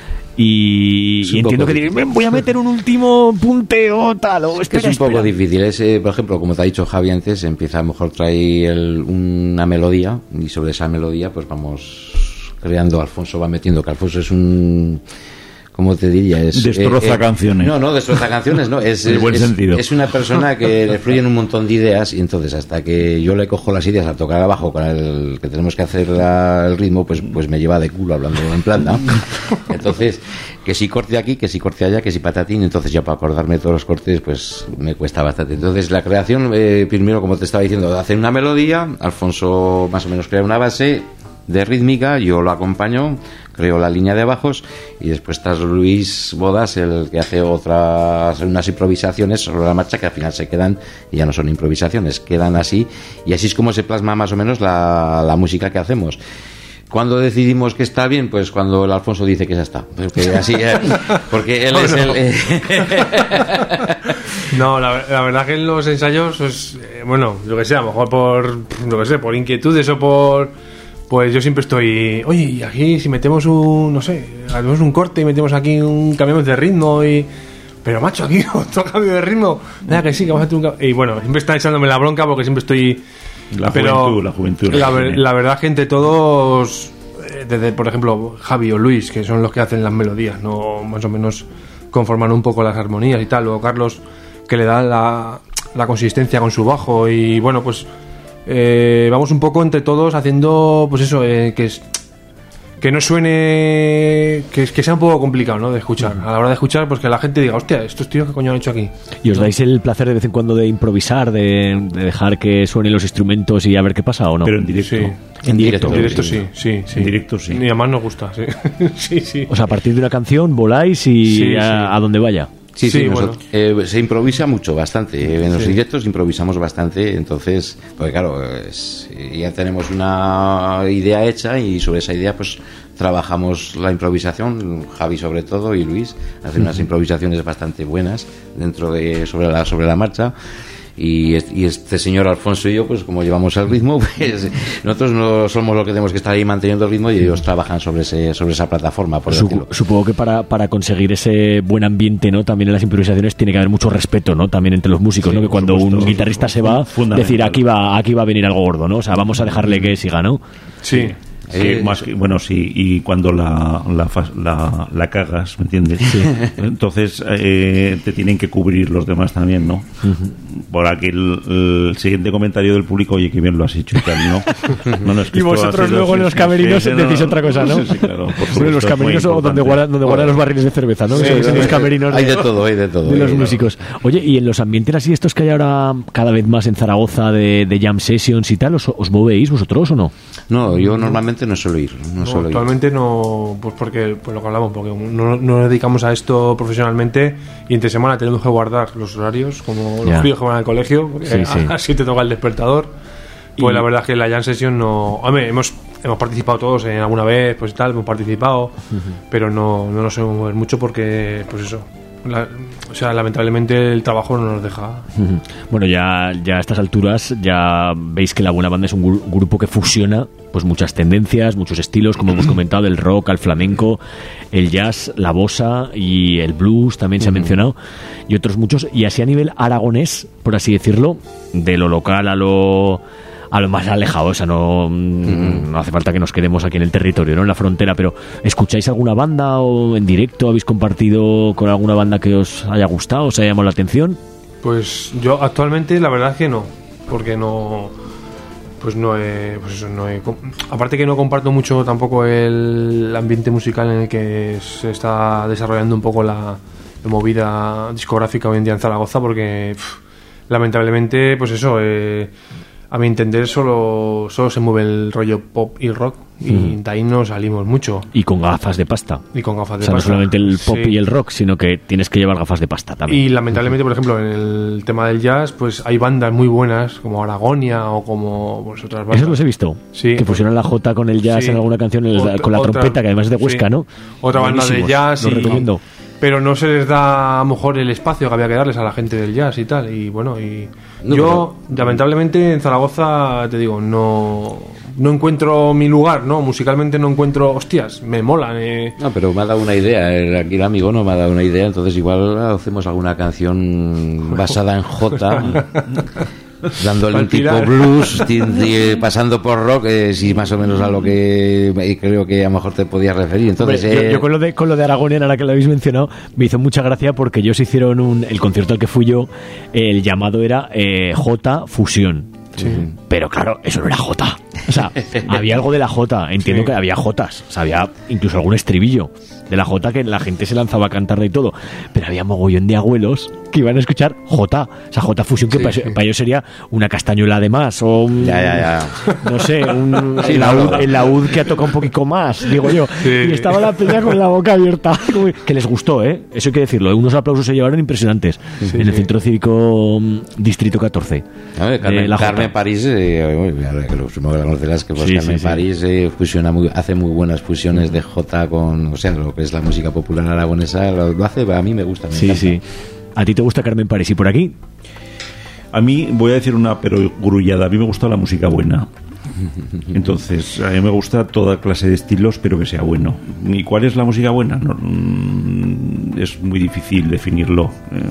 y entiendo que diréis, voy a meter un último punteo, tal, o espera, es un poco difícil. Por ejemplo, como te ha dicho Javi antes, empieza a lo mejor traer una melodía, y sobre esa melodía pues vamos creando. Alfonso va metiendo, que Alfonso es un... ¿Cómo te diría? Destroza canciones. No, destroza canciones, no. En buen sentido. Es una persona que le fluyen un montón de ideas, y entonces hasta que yo le cojo las ideas a tocar abajo con el que tenemos que hacer el ritmo, pues me lleva de culo hablando en planta. Entonces, que si corte aquí, que si corte allá, que si patatín, entonces ya para acordarme de todos los cortes, pues me cuesta bastante. Entonces la creación, primero, como te estaba diciendo, hacer una melodía, Alfonso más o menos crea una base de rítmica, yo lo acompaño, creo la línea de bajos, y después está Luis Bodas el que hace unas improvisaciones sobre la marcha que al final se quedan, y ya no son improvisaciones, quedan así, y así es como se plasma más o menos la música que hacemos. ¿Cuándo decidimos que está bien? Pues cuando el Alfonso dice que ya está, porque así porque él es el No, la verdad que en los ensayos, pues, bueno, lo que sea, a lo mejor por inquietudes o por... Pues yo siempre estoy, oye, y aquí si metemos hacemos un corte y metemos aquí cambiamos de ritmo pero macho, aquí otro cambio de ritmo, nada, que sí, que vamos a hacer un cambio. Y bueno, siempre está echándome la bronca porque siempre estoy... La juventud. La verdad que entre todos, desde por ejemplo Javi o Luis, que son los que hacen las melodías, no más o menos conforman un poco las armonías y tal, o Carlos, que le da la consistencia con su bajo, y bueno, pues... vamos un poco entre todos haciendo, pues eso, que no suene, que sea un poco complicado, ¿no?, de escuchar. A la hora de escuchar, pues que la gente diga, hostia, estos tíos, ¿qué coño han hecho aquí? ¿Y os dais el placer de vez en cuando de improvisar, de dejar que suenen los instrumentos y a ver qué pasa, o no? Pero en directo. Sí. En directo sí. En directo sí. Y además nos gusta, sí. sí. O sea, a partir de una canción voláis y a donde vaya. Sí, bueno. Se improvisa mucho, bastante. En los directos improvisamos bastante, entonces, pues claro, ya tenemos una idea hecha, y sobre esa idea pues trabajamos la improvisación, Javi sobre todo y Luis hacen unas improvisaciones bastante buenas sobre la marcha. Y este señor Alfonso y yo, pues como llevamos el ritmo, pues nosotros no somos los que tenemos que estar ahí manteniendo el ritmo, y ellos trabajan sobre esa plataforma, por decirlo. Supongo que para conseguir ese buen ambiente, ¿no?, también en las improvisaciones tiene que haber mucho respeto, ¿no?, también entre los músicos, ¿no?, que cuando un guitarrista se va, decir aquí va a venir algo gordo, ¿no? O sea, vamos a dejarle que siga, ¿no? Sí. Y cuando la cagas, ¿me entiendes? Sí. Entonces te tienen que cubrir los demás también, ¿no? Por aquí el siguiente comentario del público, oye, que bien lo has hecho y tal, ¿no? Es que y vosotros luego en los camerinos decís otra cosa, ¿no? Sí, claro, en los camerinos o donde guardan los barriles de cerveza, ¿no? En los camerinos hay de todo. De los músicos. Oye, y en los ambientes así, estos que hay ahora cada vez más en Zaragoza de jam sessions y tal, ¿os movéis vosotros o no? No, yo normalmente actualmente no suelo ir. Actualmente no, pues porque pues lo que hablamos, porque no nos dedicamos a esto profesionalmente y entre semana tenemos que guardar los horarios, como los críos que van al colegio, porque a 7 toca el despertador. Pues la verdad es que la Jam Session no... Hombre, hemos participado todos alguna vez, pues tal, hemos participado, pero no nos solemos mover mucho porque, pues eso... o sea, lamentablemente el trabajo no nos deja. Bueno, ya a estas alturas ya veis que La Buena Banda es un grupo que fusiona pues muchas tendencias, muchos estilos, como hemos comentado, del rock al flamenco, el jazz, la bossa y el blues también se ha mencionado, y otros muchos, y así a nivel aragonés, por así decirlo, de lo local a lo más alejado. O sea, no hace falta que nos quedemos aquí en el territorio, ¿no? En la frontera, pero ¿escucháis alguna banda o en directo habéis compartido con alguna banda que os haya gustado, os haya llamado la atención? Pues yo actualmente la verdad es que no, porque aparte que no comparto mucho tampoco el ambiente musical en el que se está desarrollando un poco la movida discográfica hoy en día en Zaragoza, porque lamentablemente pues eso, a mi entender solo se mueve el rollo pop y rock, y de ahí no salimos mucho. Y con gafas de pasta. O sea, no solamente el pop y el rock, sino que tienes que llevar gafas de pasta también. Y lamentablemente, por ejemplo, en el tema del jazz, pues hay bandas muy buenas, como Aragonia o como pues, otras bandas. Eso los he visto, que fusionan la jota con el jazz en alguna canción, con la trompeta, que además es de Huesca, ¿no? Otra banda de jazz. Lo recomiendo. Pero no se les da a lo mejor el espacio que había que darles a la gente del jazz y tal. Y bueno, lamentablemente en Zaragoza, te digo, no encuentro mi lugar, ¿no? Musicalmente no encuentro, hostias, me molan. No, pero me ha dado una idea, aquí el amigo no me ha dado una idea, entonces igual hacemos alguna canción basada en jota. Dándole un tipo blues, pasando por rock, sí, más o menos a lo que creo que a lo mejor te podías referir. Entonces, yo con lo de Aragonia, ahora que lo habéis mencionado, me hizo mucha gracia porque ellos hicieron el concierto al que fui yo, el llamado era J Fusión. Sí. Pero claro, eso no era J. O sea, había algo de la J. Entiendo que había Jotas. O sea, había incluso algún estribillo de la J que la gente se lanzaba a cantarle y todo. Pero había mogollón de abuelos que iban a escuchar J. O sea, J Fusión, que para ellos sería una castañuela de más. O no sé, el laúd que ha tocado un poquito más, digo yo. Y estaba la peña con la boca abierta. Que les gustó, ¿eh? Eso hay que decirlo. Unos aplausos se llevaron impresionantes en el Centro Cívico Distrito 14. Carmen París, que lo supongo que la conocerás, que pues Carmen París hace muy buenas fusiones de Jota con, o sea, lo que es la música popular aragonesa, lo hace, a mí me gusta. Sí. ¿A ti te gusta Carmen París? ¿Y por aquí? A mí, voy a decir una pero grullada, a mí me gusta la música buena. Entonces, a mí me gusta toda clase de estilos, pero que sea bueno. ¿Y cuál es la música buena? No, es muy difícil definirlo.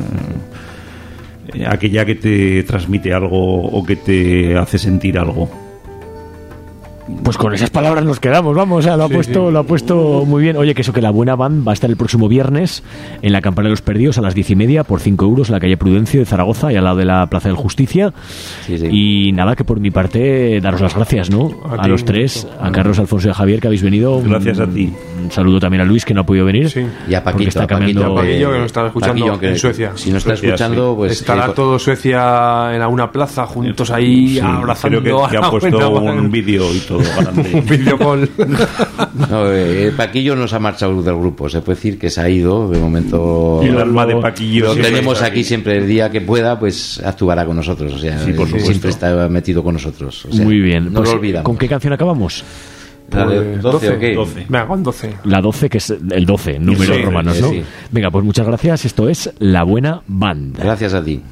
Aquella que te transmite algo o que te hace sentir algo. Pues con esas palabras nos quedamos, vamos, o sea, lo ha puesto muy bien. Oye, que eso, que La Buena Band va a estar el próximo viernes en la Campana de los Perdidos a las 10:30 por 5 euros en la calle Prudencio de Zaragoza y al lado de la Plaza del Justicia. Y nada, que por mi parte daros las gracias, ¿no? A los tres, a Carlos, Alfonso y a Javier, que habéis venido. Gracias a ti. Un saludo también a Luis, que no ha podido venir. Y a Paquito, que nos está escuchando en Suecia. Si no está escuchando, pues estará todo Suecia en alguna plaza juntos ahí abrazando. Creo que han puesto un vídeo y todo grande. Un vídeo call. Paquillo nos ha marchado del grupo, se puede decir que se ha ido de momento. Y el alma de Paquillo lo tenemos aquí siempre, el día que pueda pues actuará con nosotros, o sea, siempre está metido con nosotros, o sea, muy bien, no pues, lo olvidamos. ¿Con qué canción acabamos? La de 12 o qué? 12. Venga, con 12. La 12, que es el 12, números romanos, ¿no? Venga, pues muchas gracias. Esto es La Buena Banda. Gracias a ti.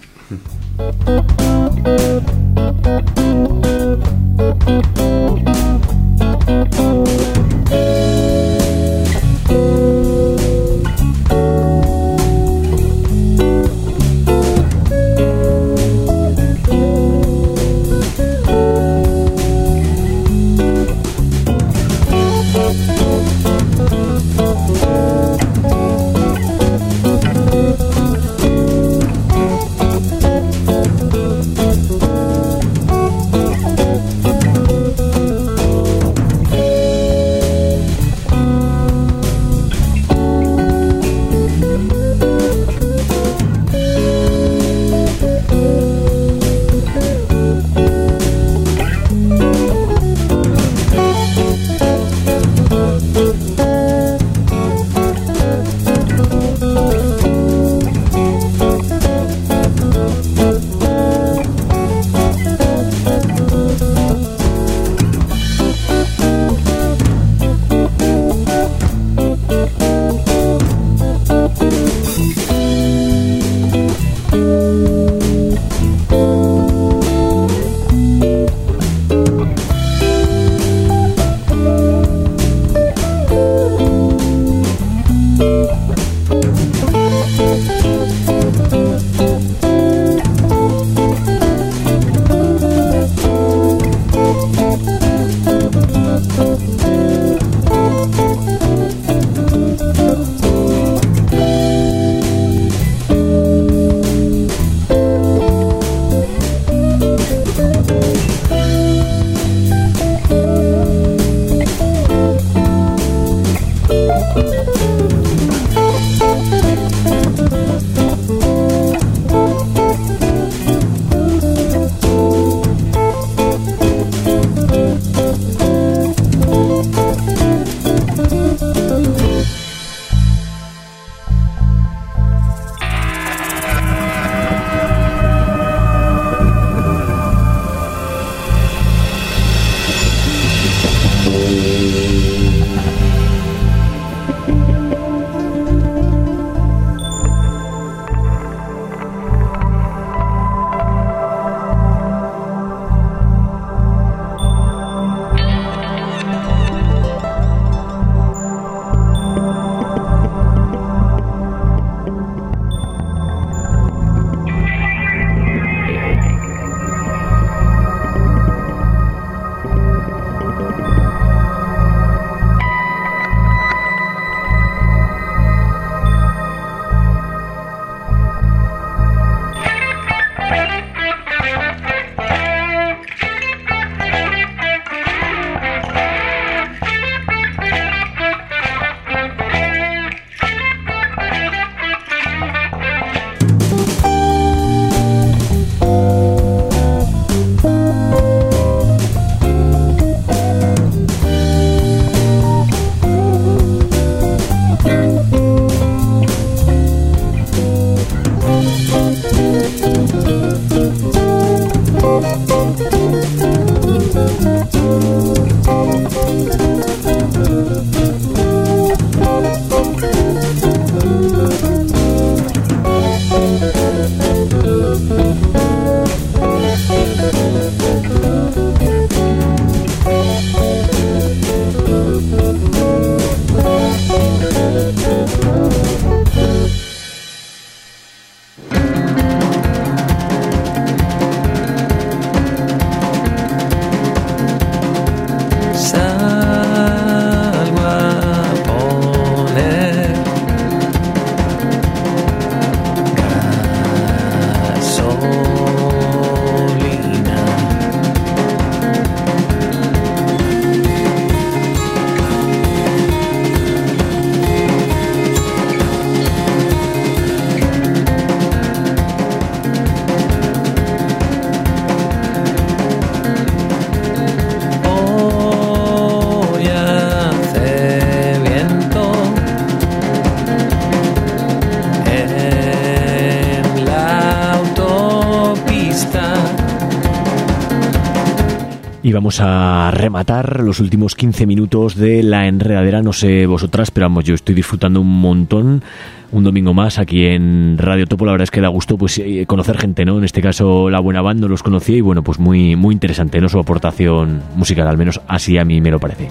Y vamos a rematar los últimos 15 minutos de La Enredadera. No sé vosotras, pero vamos, yo estoy disfrutando un montón. Un domingo más aquí en Radio Topo. La verdad es que da gusto pues conocer gente, ¿no? En este caso La Buena Band no los conocía y bueno, pues muy, muy interesante, ¿no? Su aportación musical, al menos así a mí me lo parece.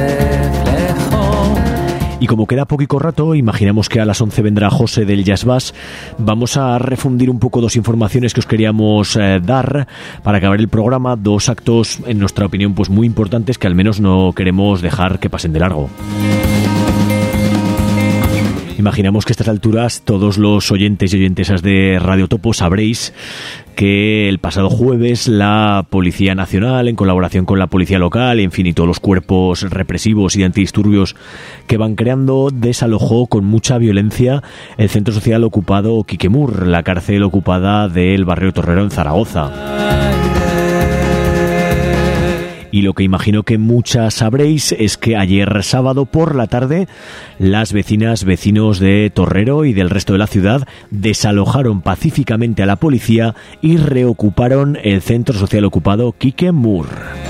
Y como queda poquito rato, imaginamos que a las 11 vendrá José del Jazz Bass. Vamos a refundir un poco dos informaciones que os queríamos dar para acabar el programa. Dos actos, en nuestra opinión, pues muy importantes que al menos no queremos dejar que pasen de largo. Imaginamos que a estas alturas todos los oyentes y oyentesas de Radio Topo sabréis que el pasado jueves la Policía Nacional, en colaboración con la Policía Local, en fin, y todos los cuerpos represivos y antidisturbios que van creando, desalojó con mucha violencia el centro social ocupado Quiquemur, la cárcel ocupada del barrio Torrero en Zaragoza. Y lo que imagino que muchas sabréis es que ayer sábado por la tarde las vecinos de Torrero y del resto de la ciudad desalojaron pacíficamente a la policía y reocuparon el centro social ocupado Quiquemur.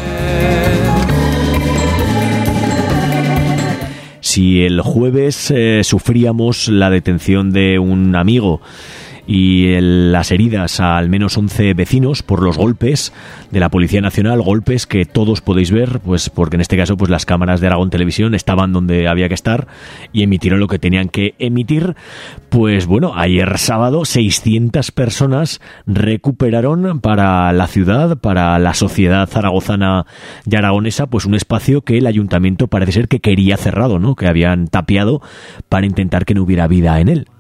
Si el jueves sufríamos la detención de un amigo y las heridas a al menos 11 vecinos por los golpes de la Policía Nacional, golpes que todos podéis ver, pues porque en este caso pues las cámaras de Aragón Televisión estaban donde había que estar y emitieron lo que tenían que emitir. Pues bueno, ayer sábado 600 personas recuperaron para la ciudad, para la sociedad zaragozana y aragonesa, pues un espacio que el ayuntamiento parece ser que quería cerrado, ¿no? Que habían tapiado para intentar que no hubiera vida en él.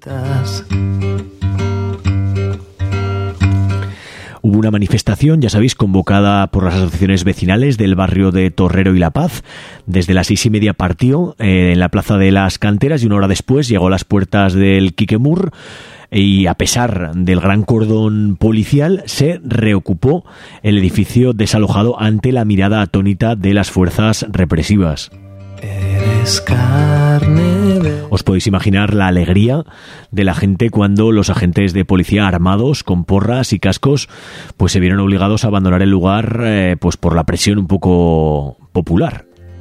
Hubo una manifestación, ya sabéis, convocada por las asociaciones vecinales del barrio de Torrero y La Paz. Desde las 6:30 partió en la Plaza de las Canteras y una hora después llegó a las puertas del Quiquemur y a pesar del gran cordón policial se reocupó el edificio desalojado ante la mirada atónita de las fuerzas represivas. Os podéis imaginar la alegría de la gente cuando los agentes de policía armados con porras y cascos pues se vieron obligados a abandonar el lugar pues por la presión un poco popular.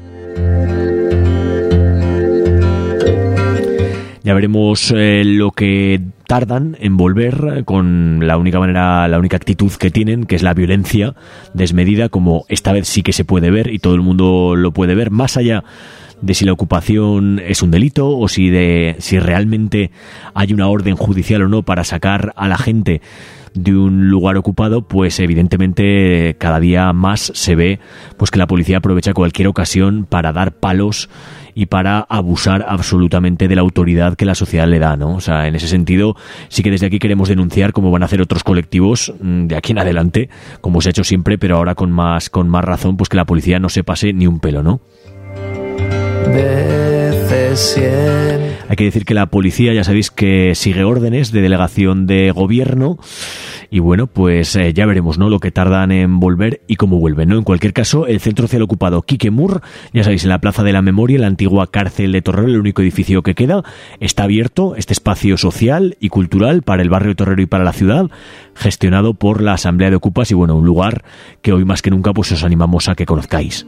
Ya veremos lo que tardan en volver con la única actitud que tienen, que es la violencia desmedida, como esta vez sí que se puede ver y todo el mundo lo puede ver, más allá de si la ocupación es un delito o si realmente hay una orden judicial o no para sacar a la gente de un lugar ocupado, pues evidentemente cada día más se ve pues que la policía aprovecha cualquier ocasión para dar palos y para abusar absolutamente de la autoridad que la sociedad le da, ¿no? O sea, en ese sentido sí que desde aquí queremos denunciar, como van a hacer otros colectivos de aquí en adelante, como se ha hecho siempre, pero ahora con más razón, pues que la policía no se pase ni un pelo, ¿no? Hay que decir que la policía, ya sabéis que sigue órdenes de delegación de gobierno y bueno, pues ya veremos, ¿no? Lo que tardan en volver y cómo vuelven, ¿no? En cualquier caso, el centro social ocupado Quiquemur, ya sabéis, en la Plaza de la Memoria, la antigua cárcel de Torrero, el único edificio que queda, está abierto, este espacio social y cultural para el barrio de Torrero y para la ciudad, gestionado por la Asamblea de Ocupas y bueno, un lugar que hoy más que nunca pues os animamos a que conozcáis.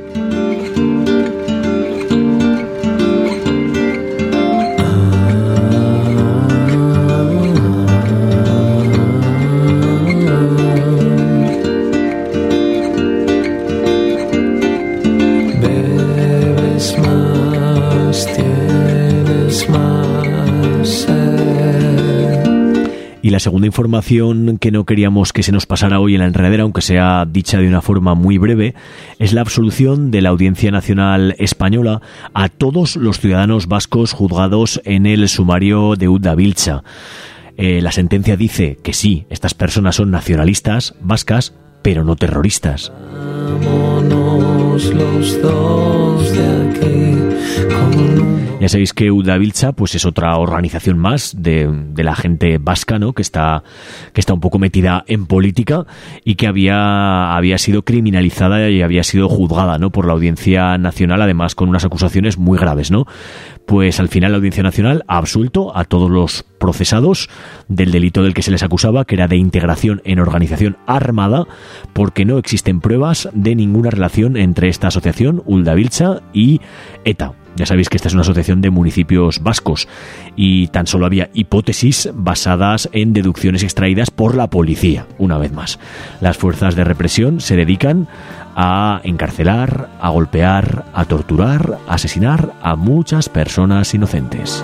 Y la segunda información que no queríamos que se nos pasara hoy en la enredadera, aunque sea dicha de una forma muy breve, es la absolución de la Audiencia Nacional Española a todos los ciudadanos vascos juzgados en el sumario de Udabiltza. La sentencia dice que sí, estas personas son nacionalistas vascas, pero no terroristas. Vámonos los dos de aquí. Ya sabéis que Udabiltza pues es otra organización más de la gente vasca, ¿no? que está un poco metida en política y que había sido criminalizada y había sido juzgada, ¿no? por la Audiencia Nacional, además con unas acusaciones muy graves, ¿no? Pues al final la Audiencia Nacional ha absuelto a todos los procesados del delito del que se les acusaba, que era de integración en organización armada, porque no existen pruebas de ninguna relación entre esta asociación, Uldabiltza, y ETA. Ya sabéis que esta es una asociación de municipios vascos y tan solo había hipótesis basadas en deducciones extraídas por la policía. Una vez más, las fuerzas de represión se dedican a encarcelar, a golpear, a torturar, a asesinar a muchas personas inocentes.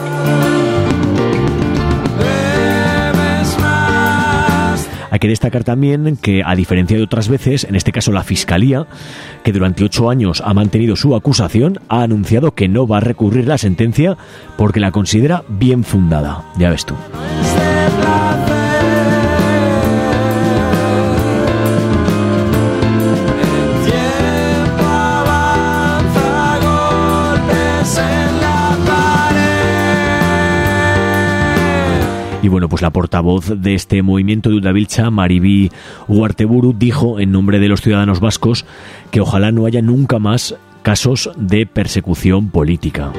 Hay que destacar también que, a diferencia de otras veces, en este caso la Fiscalía, que durante 8 años ha mantenido su acusación, ha anunciado que no va a recurrir la sentencia porque la considera bien fundada. Ya ves tú. Y bueno, pues la portavoz de este movimiento de Uldabiltza, Maribi Ugarteburu, dijo en nombre de los ciudadanos vascos que ojalá no haya nunca más casos de persecución política.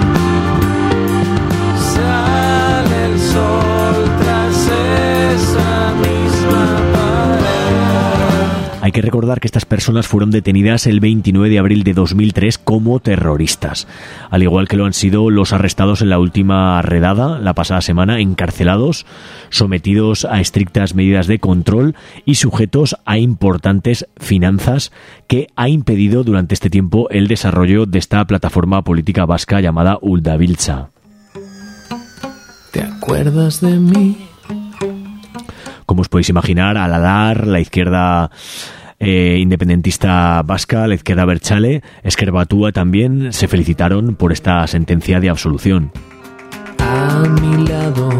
Sale el sol tras esa misma pared. Hay que recordar que estas personas fueron detenidas el 29 de abril de 2003 como terroristas, al igual que lo han sido los arrestados en la última redada, la pasada semana, encarcelados, sometidos a estrictas medidas de control y sujetos a importantes finanzas que ha impedido durante este tiempo el desarrollo de esta plataforma política vasca llamada Uldabiltza. ¿Te acuerdas de mí? Como os podéis imaginar, Aladar, la izquierda independentista vasca, la izquierda abertzale, Ezker Batua también se felicitaron por esta sentencia de absolución. A mi lado.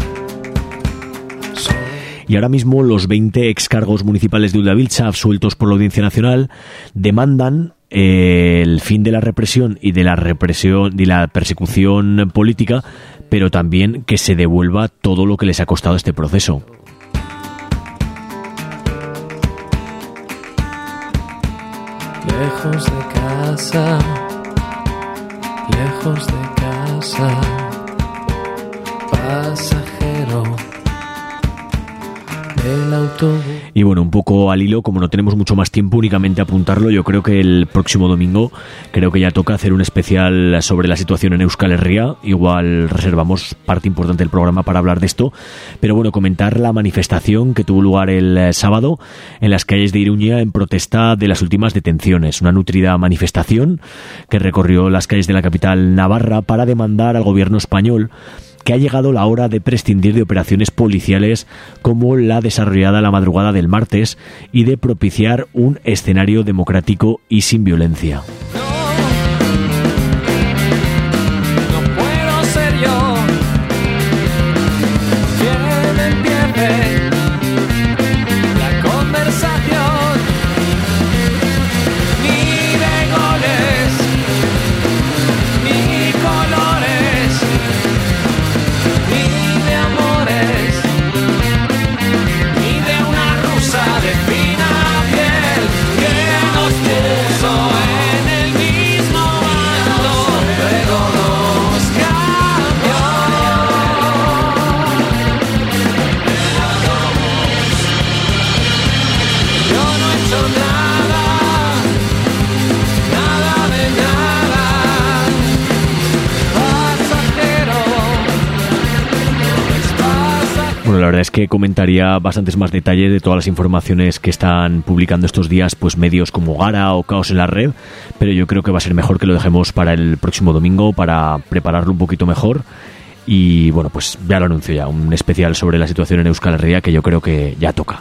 Y ahora mismo los 20 excargos municipales de Uldabiltza, absueltos por la Audiencia Nacional, demandan el fin de la represión y de la persecución política, pero también que se devuelva todo lo que les ha costado este proceso. Lejos de casa, lejos de casa, pasajero del autobús. Y bueno, un poco al hilo, como no tenemos mucho más tiempo, únicamente apuntarlo, yo creo que el próximo domingo ya toca hacer un especial sobre la situación en Euskal Herria. Igual reservamos parte importante del programa para hablar de esto, pero bueno, comentar la manifestación que tuvo lugar el sábado en las calles de Iruña en protesta de las últimas detenciones. Una nutrida manifestación que recorrió las calles de la capital navarra para demandar al gobierno español que ha llegado la hora de prescindir de operaciones policiales como la desarrollada la madrugada del martes y de propiciar un escenario democrático y sin violencia. No puedo ser yo quien empiece la conversación, ni de goles, ni colores, ni de amores, ni de una rusa de fina piel que nos puso en el mismo bando, pero nos cambió. Yo no he hecho nada, nada de nada, pasajero. Bueno, la verdad es que comentaría bastantes más detalles de todas las informaciones que están publicando estos días pues medios como Gara o Caos en la Red, pero yo creo que va a ser mejor que lo dejemos para el próximo domingo para prepararlo un poquito mejor. Y bueno, pues ya lo anuncio ya, un especial sobre la situación en Euskal Herria que yo creo que ya toca.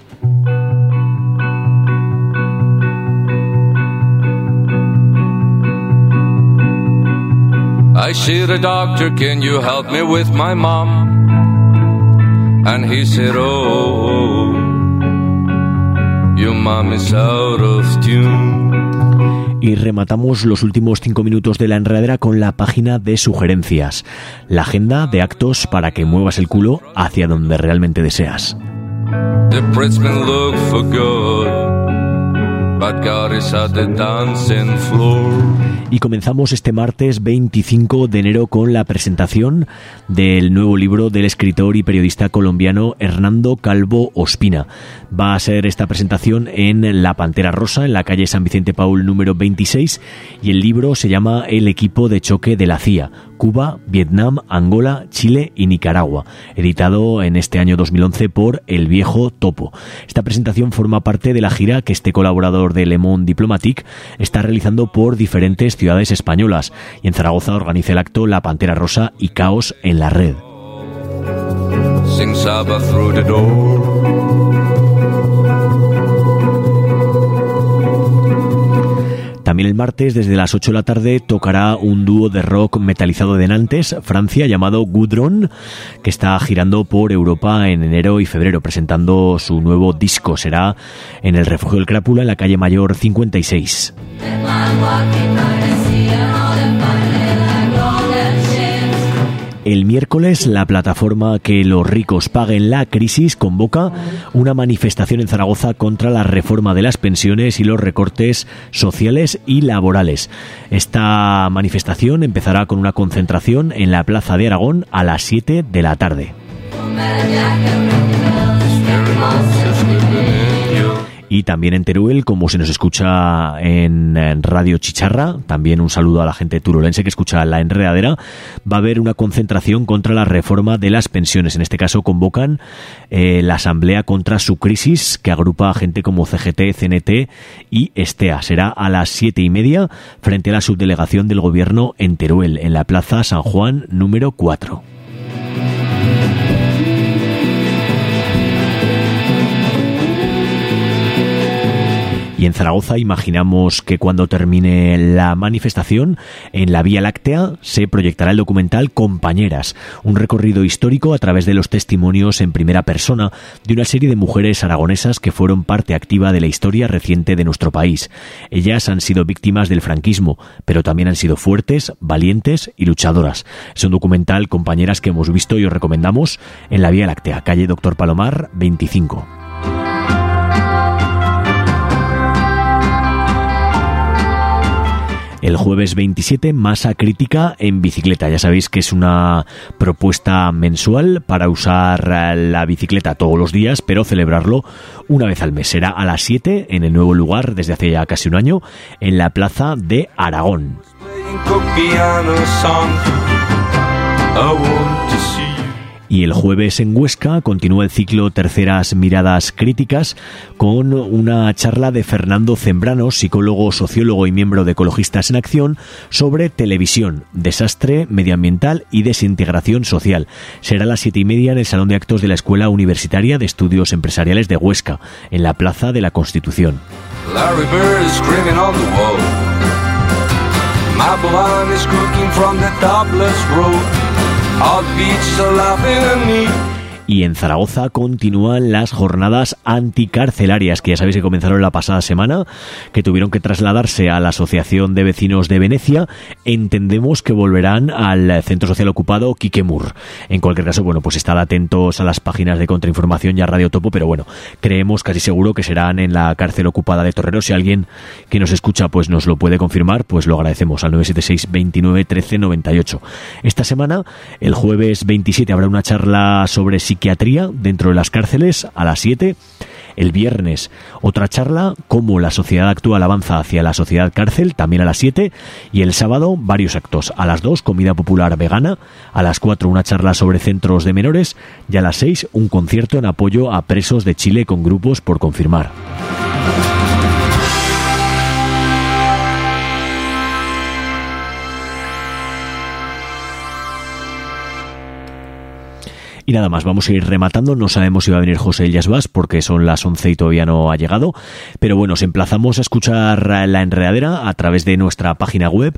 I see the doctor, can you help me with my mom? And he said, oh, your mom is out of tune. Y rematamos los últimos 5 minutos de la enredadera con la página de sugerencias, la agenda de actos para que muevas el culo hacia donde realmente deseas. The Pritzman look for good, but God is at the dancing floor. Y comenzamos este martes 25 de enero con la presentación del nuevo libro del escritor y periodista colombiano Hernando Calvo Ospina. Va a ser esta presentación en La Pantera Rosa, en la calle San Vicente Paul número 26, y el libro se llama El equipo de choque de la CIA, Cuba, Vietnam, Angola, Chile y Nicaragua, editado en este año 2011 por El Viejo Topo. Esta presentación forma parte de la gira que este colaborador de Le Monde Diplomatique está realizando por diferentes ciudades españolas, y en Zaragoza organiza el acto La Pantera Rosa y Caos en la Red. Sing Saba through the door. También el martes, desde las 8 de la tarde, tocará un dúo de rock metalizado de Nantes, Francia, llamado Goudron, que está girando por Europa en enero y febrero, presentando su nuevo disco. Será en el Refugio del Crápula, en la calle Mayor 56. El miércoles, la plataforma Que los ricos paguen la crisis convoca una manifestación en Zaragoza contra la reforma de las pensiones y los recortes sociales y laborales. Esta manifestación empezará con una concentración en la Plaza de Aragón a las 7 de la tarde. Y también en Teruel, como se nos escucha en Radio Chicharra, también un saludo a la gente turolense que escucha La Enredadera, va a haber una concentración contra la reforma de las pensiones. En este caso convocan la Asamblea contra su crisis, que agrupa a gente como CGT, CNT y Estea. Será a las 7:30 frente a la subdelegación del Gobierno en Teruel, en la Plaza San Juan número 4. Y en Zaragoza imaginamos que cuando termine la manifestación, en la Vía Láctea se proyectará el documental Compañeras, un recorrido histórico a través de los testimonios en primera persona de una serie de mujeres aragonesas que fueron parte activa de la historia reciente de nuestro país. Ellas han sido víctimas del franquismo, pero también han sido fuertes, valientes y luchadoras. Es un documental, Compañeras, que hemos visto y os recomendamos en la Vía Láctea, calle Doctor Palomar 25. El jueves 27, masa crítica en bicicleta. Ya sabéis que es una propuesta mensual para usar la bicicleta todos los días, pero celebrarlo una vez al mes. Será a las 7 en el nuevo lugar, desde hace ya casi un año, en la Plaza de Aragón. Y el jueves en Huesca continúa el ciclo Terceras Miradas Críticas con una charla de Fernando Zembrano, psicólogo, sociólogo y miembro de Ecologistas en Acción, sobre televisión, desastre medioambiental y desintegración social. Será a las 7:30 en el Salón de Actos de la Escuela Universitaria de Estudios Empresariales de Huesca, en la Plaza de la Constitución. Larry Bird is screaming on the wall. My blonde is cooking from the topless road. All the beaches are laughing at me. Y en Zaragoza continúan las jornadas anticarcelarias, que ya sabéis que comenzaron la pasada semana, que tuvieron que trasladarse a la Asociación de Vecinos de Venecia. Entendemos que volverán al Centro Social Ocupado Quiquemur. En cualquier caso, bueno, pues estad atentos a las páginas de Contrainformación y a Radio Topo, pero bueno, creemos casi seguro que serán en la cárcel ocupada de Torrero. Si alguien que nos escucha pues nos lo puede confirmar, pues lo agradecemos al 976 29 13 98. Esta semana, el jueves 27, habrá una charla sobre psiquiatría dentro de las cárceles a las 7. El viernes, otra charla, cómo la sociedad actual avanza hacia la sociedad cárcel, también a las 7. Y el sábado, varios actos. A las 2, comida popular vegana. A las 4, una charla sobre centros de menores. Y a las 6, un concierto en apoyo a presos de Chile con grupos por confirmar. Y nada más, vamos a ir rematando. No sabemos si va a venir José Elías Bas porque son las 11 y todavía no ha llegado. Pero bueno, os emplazamos a escuchar La Enredadera a través de nuestra página web,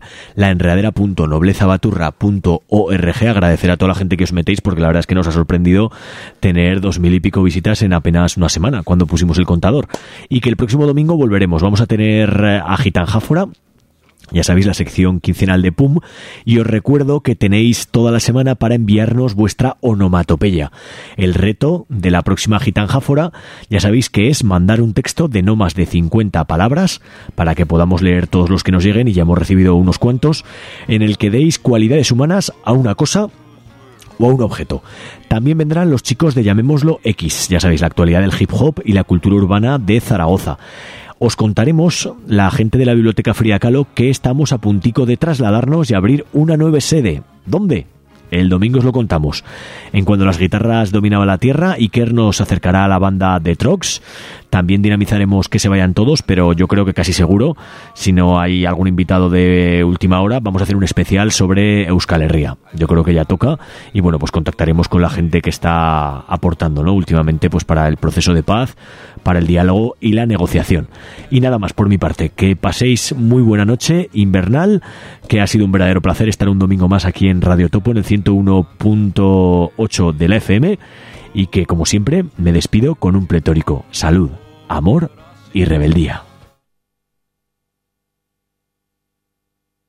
laenredadera.noblezabaturra.org. Agradecer a toda la gente que os metéis porque la verdad es que nos ha sorprendido tener 2000 y pico visitas en apenas una semana cuando pusimos el contador. Y que el próximo domingo volveremos. Vamos a tener a Gitanjáfora, Ya sabéis, la sección quincenal de PUM, y os recuerdo que tenéis toda la semana para enviarnos vuestra onomatopeya. El reto de la próxima Gitanjáfora, ya sabéis que es mandar un texto de no más de 50 palabras para que podamos leer todos los que nos lleguen, y ya hemos recibido unos cuantos, en el que deis cualidades humanas a una cosa o a un objeto. También vendrán los chicos de Llamémoslo X, ya sabéis, la actualidad del hip hop y la cultura urbana de Zaragoza. Os contaremos, la gente de la Biblioteca Frida Kahlo, que estamos a puntico de trasladarnos y abrir una nueva sede. ¿Dónde? El domingo os lo contamos. En Cuando las guitarras dominaban la tierra, Iker nos acercará a la banda de Trox. También dinamizaremos Que se vayan todos, pero yo creo que casi seguro, si no hay algún invitado de última hora, vamos a hacer un especial sobre Euskal Herria. Yo creo que ya toca, y bueno, pues contactaremos con la gente que está aportando, ¿no?, últimamente, pues para el proceso de paz, para el diálogo y la negociación. Y nada más por mi parte, que paséis muy buena noche invernal, que ha sido un verdadero placer estar un domingo más aquí en Radio Topo, en el 101.8 de la FM, y que, como siempre, me despido con un pletórico: salud, amor y rebeldía.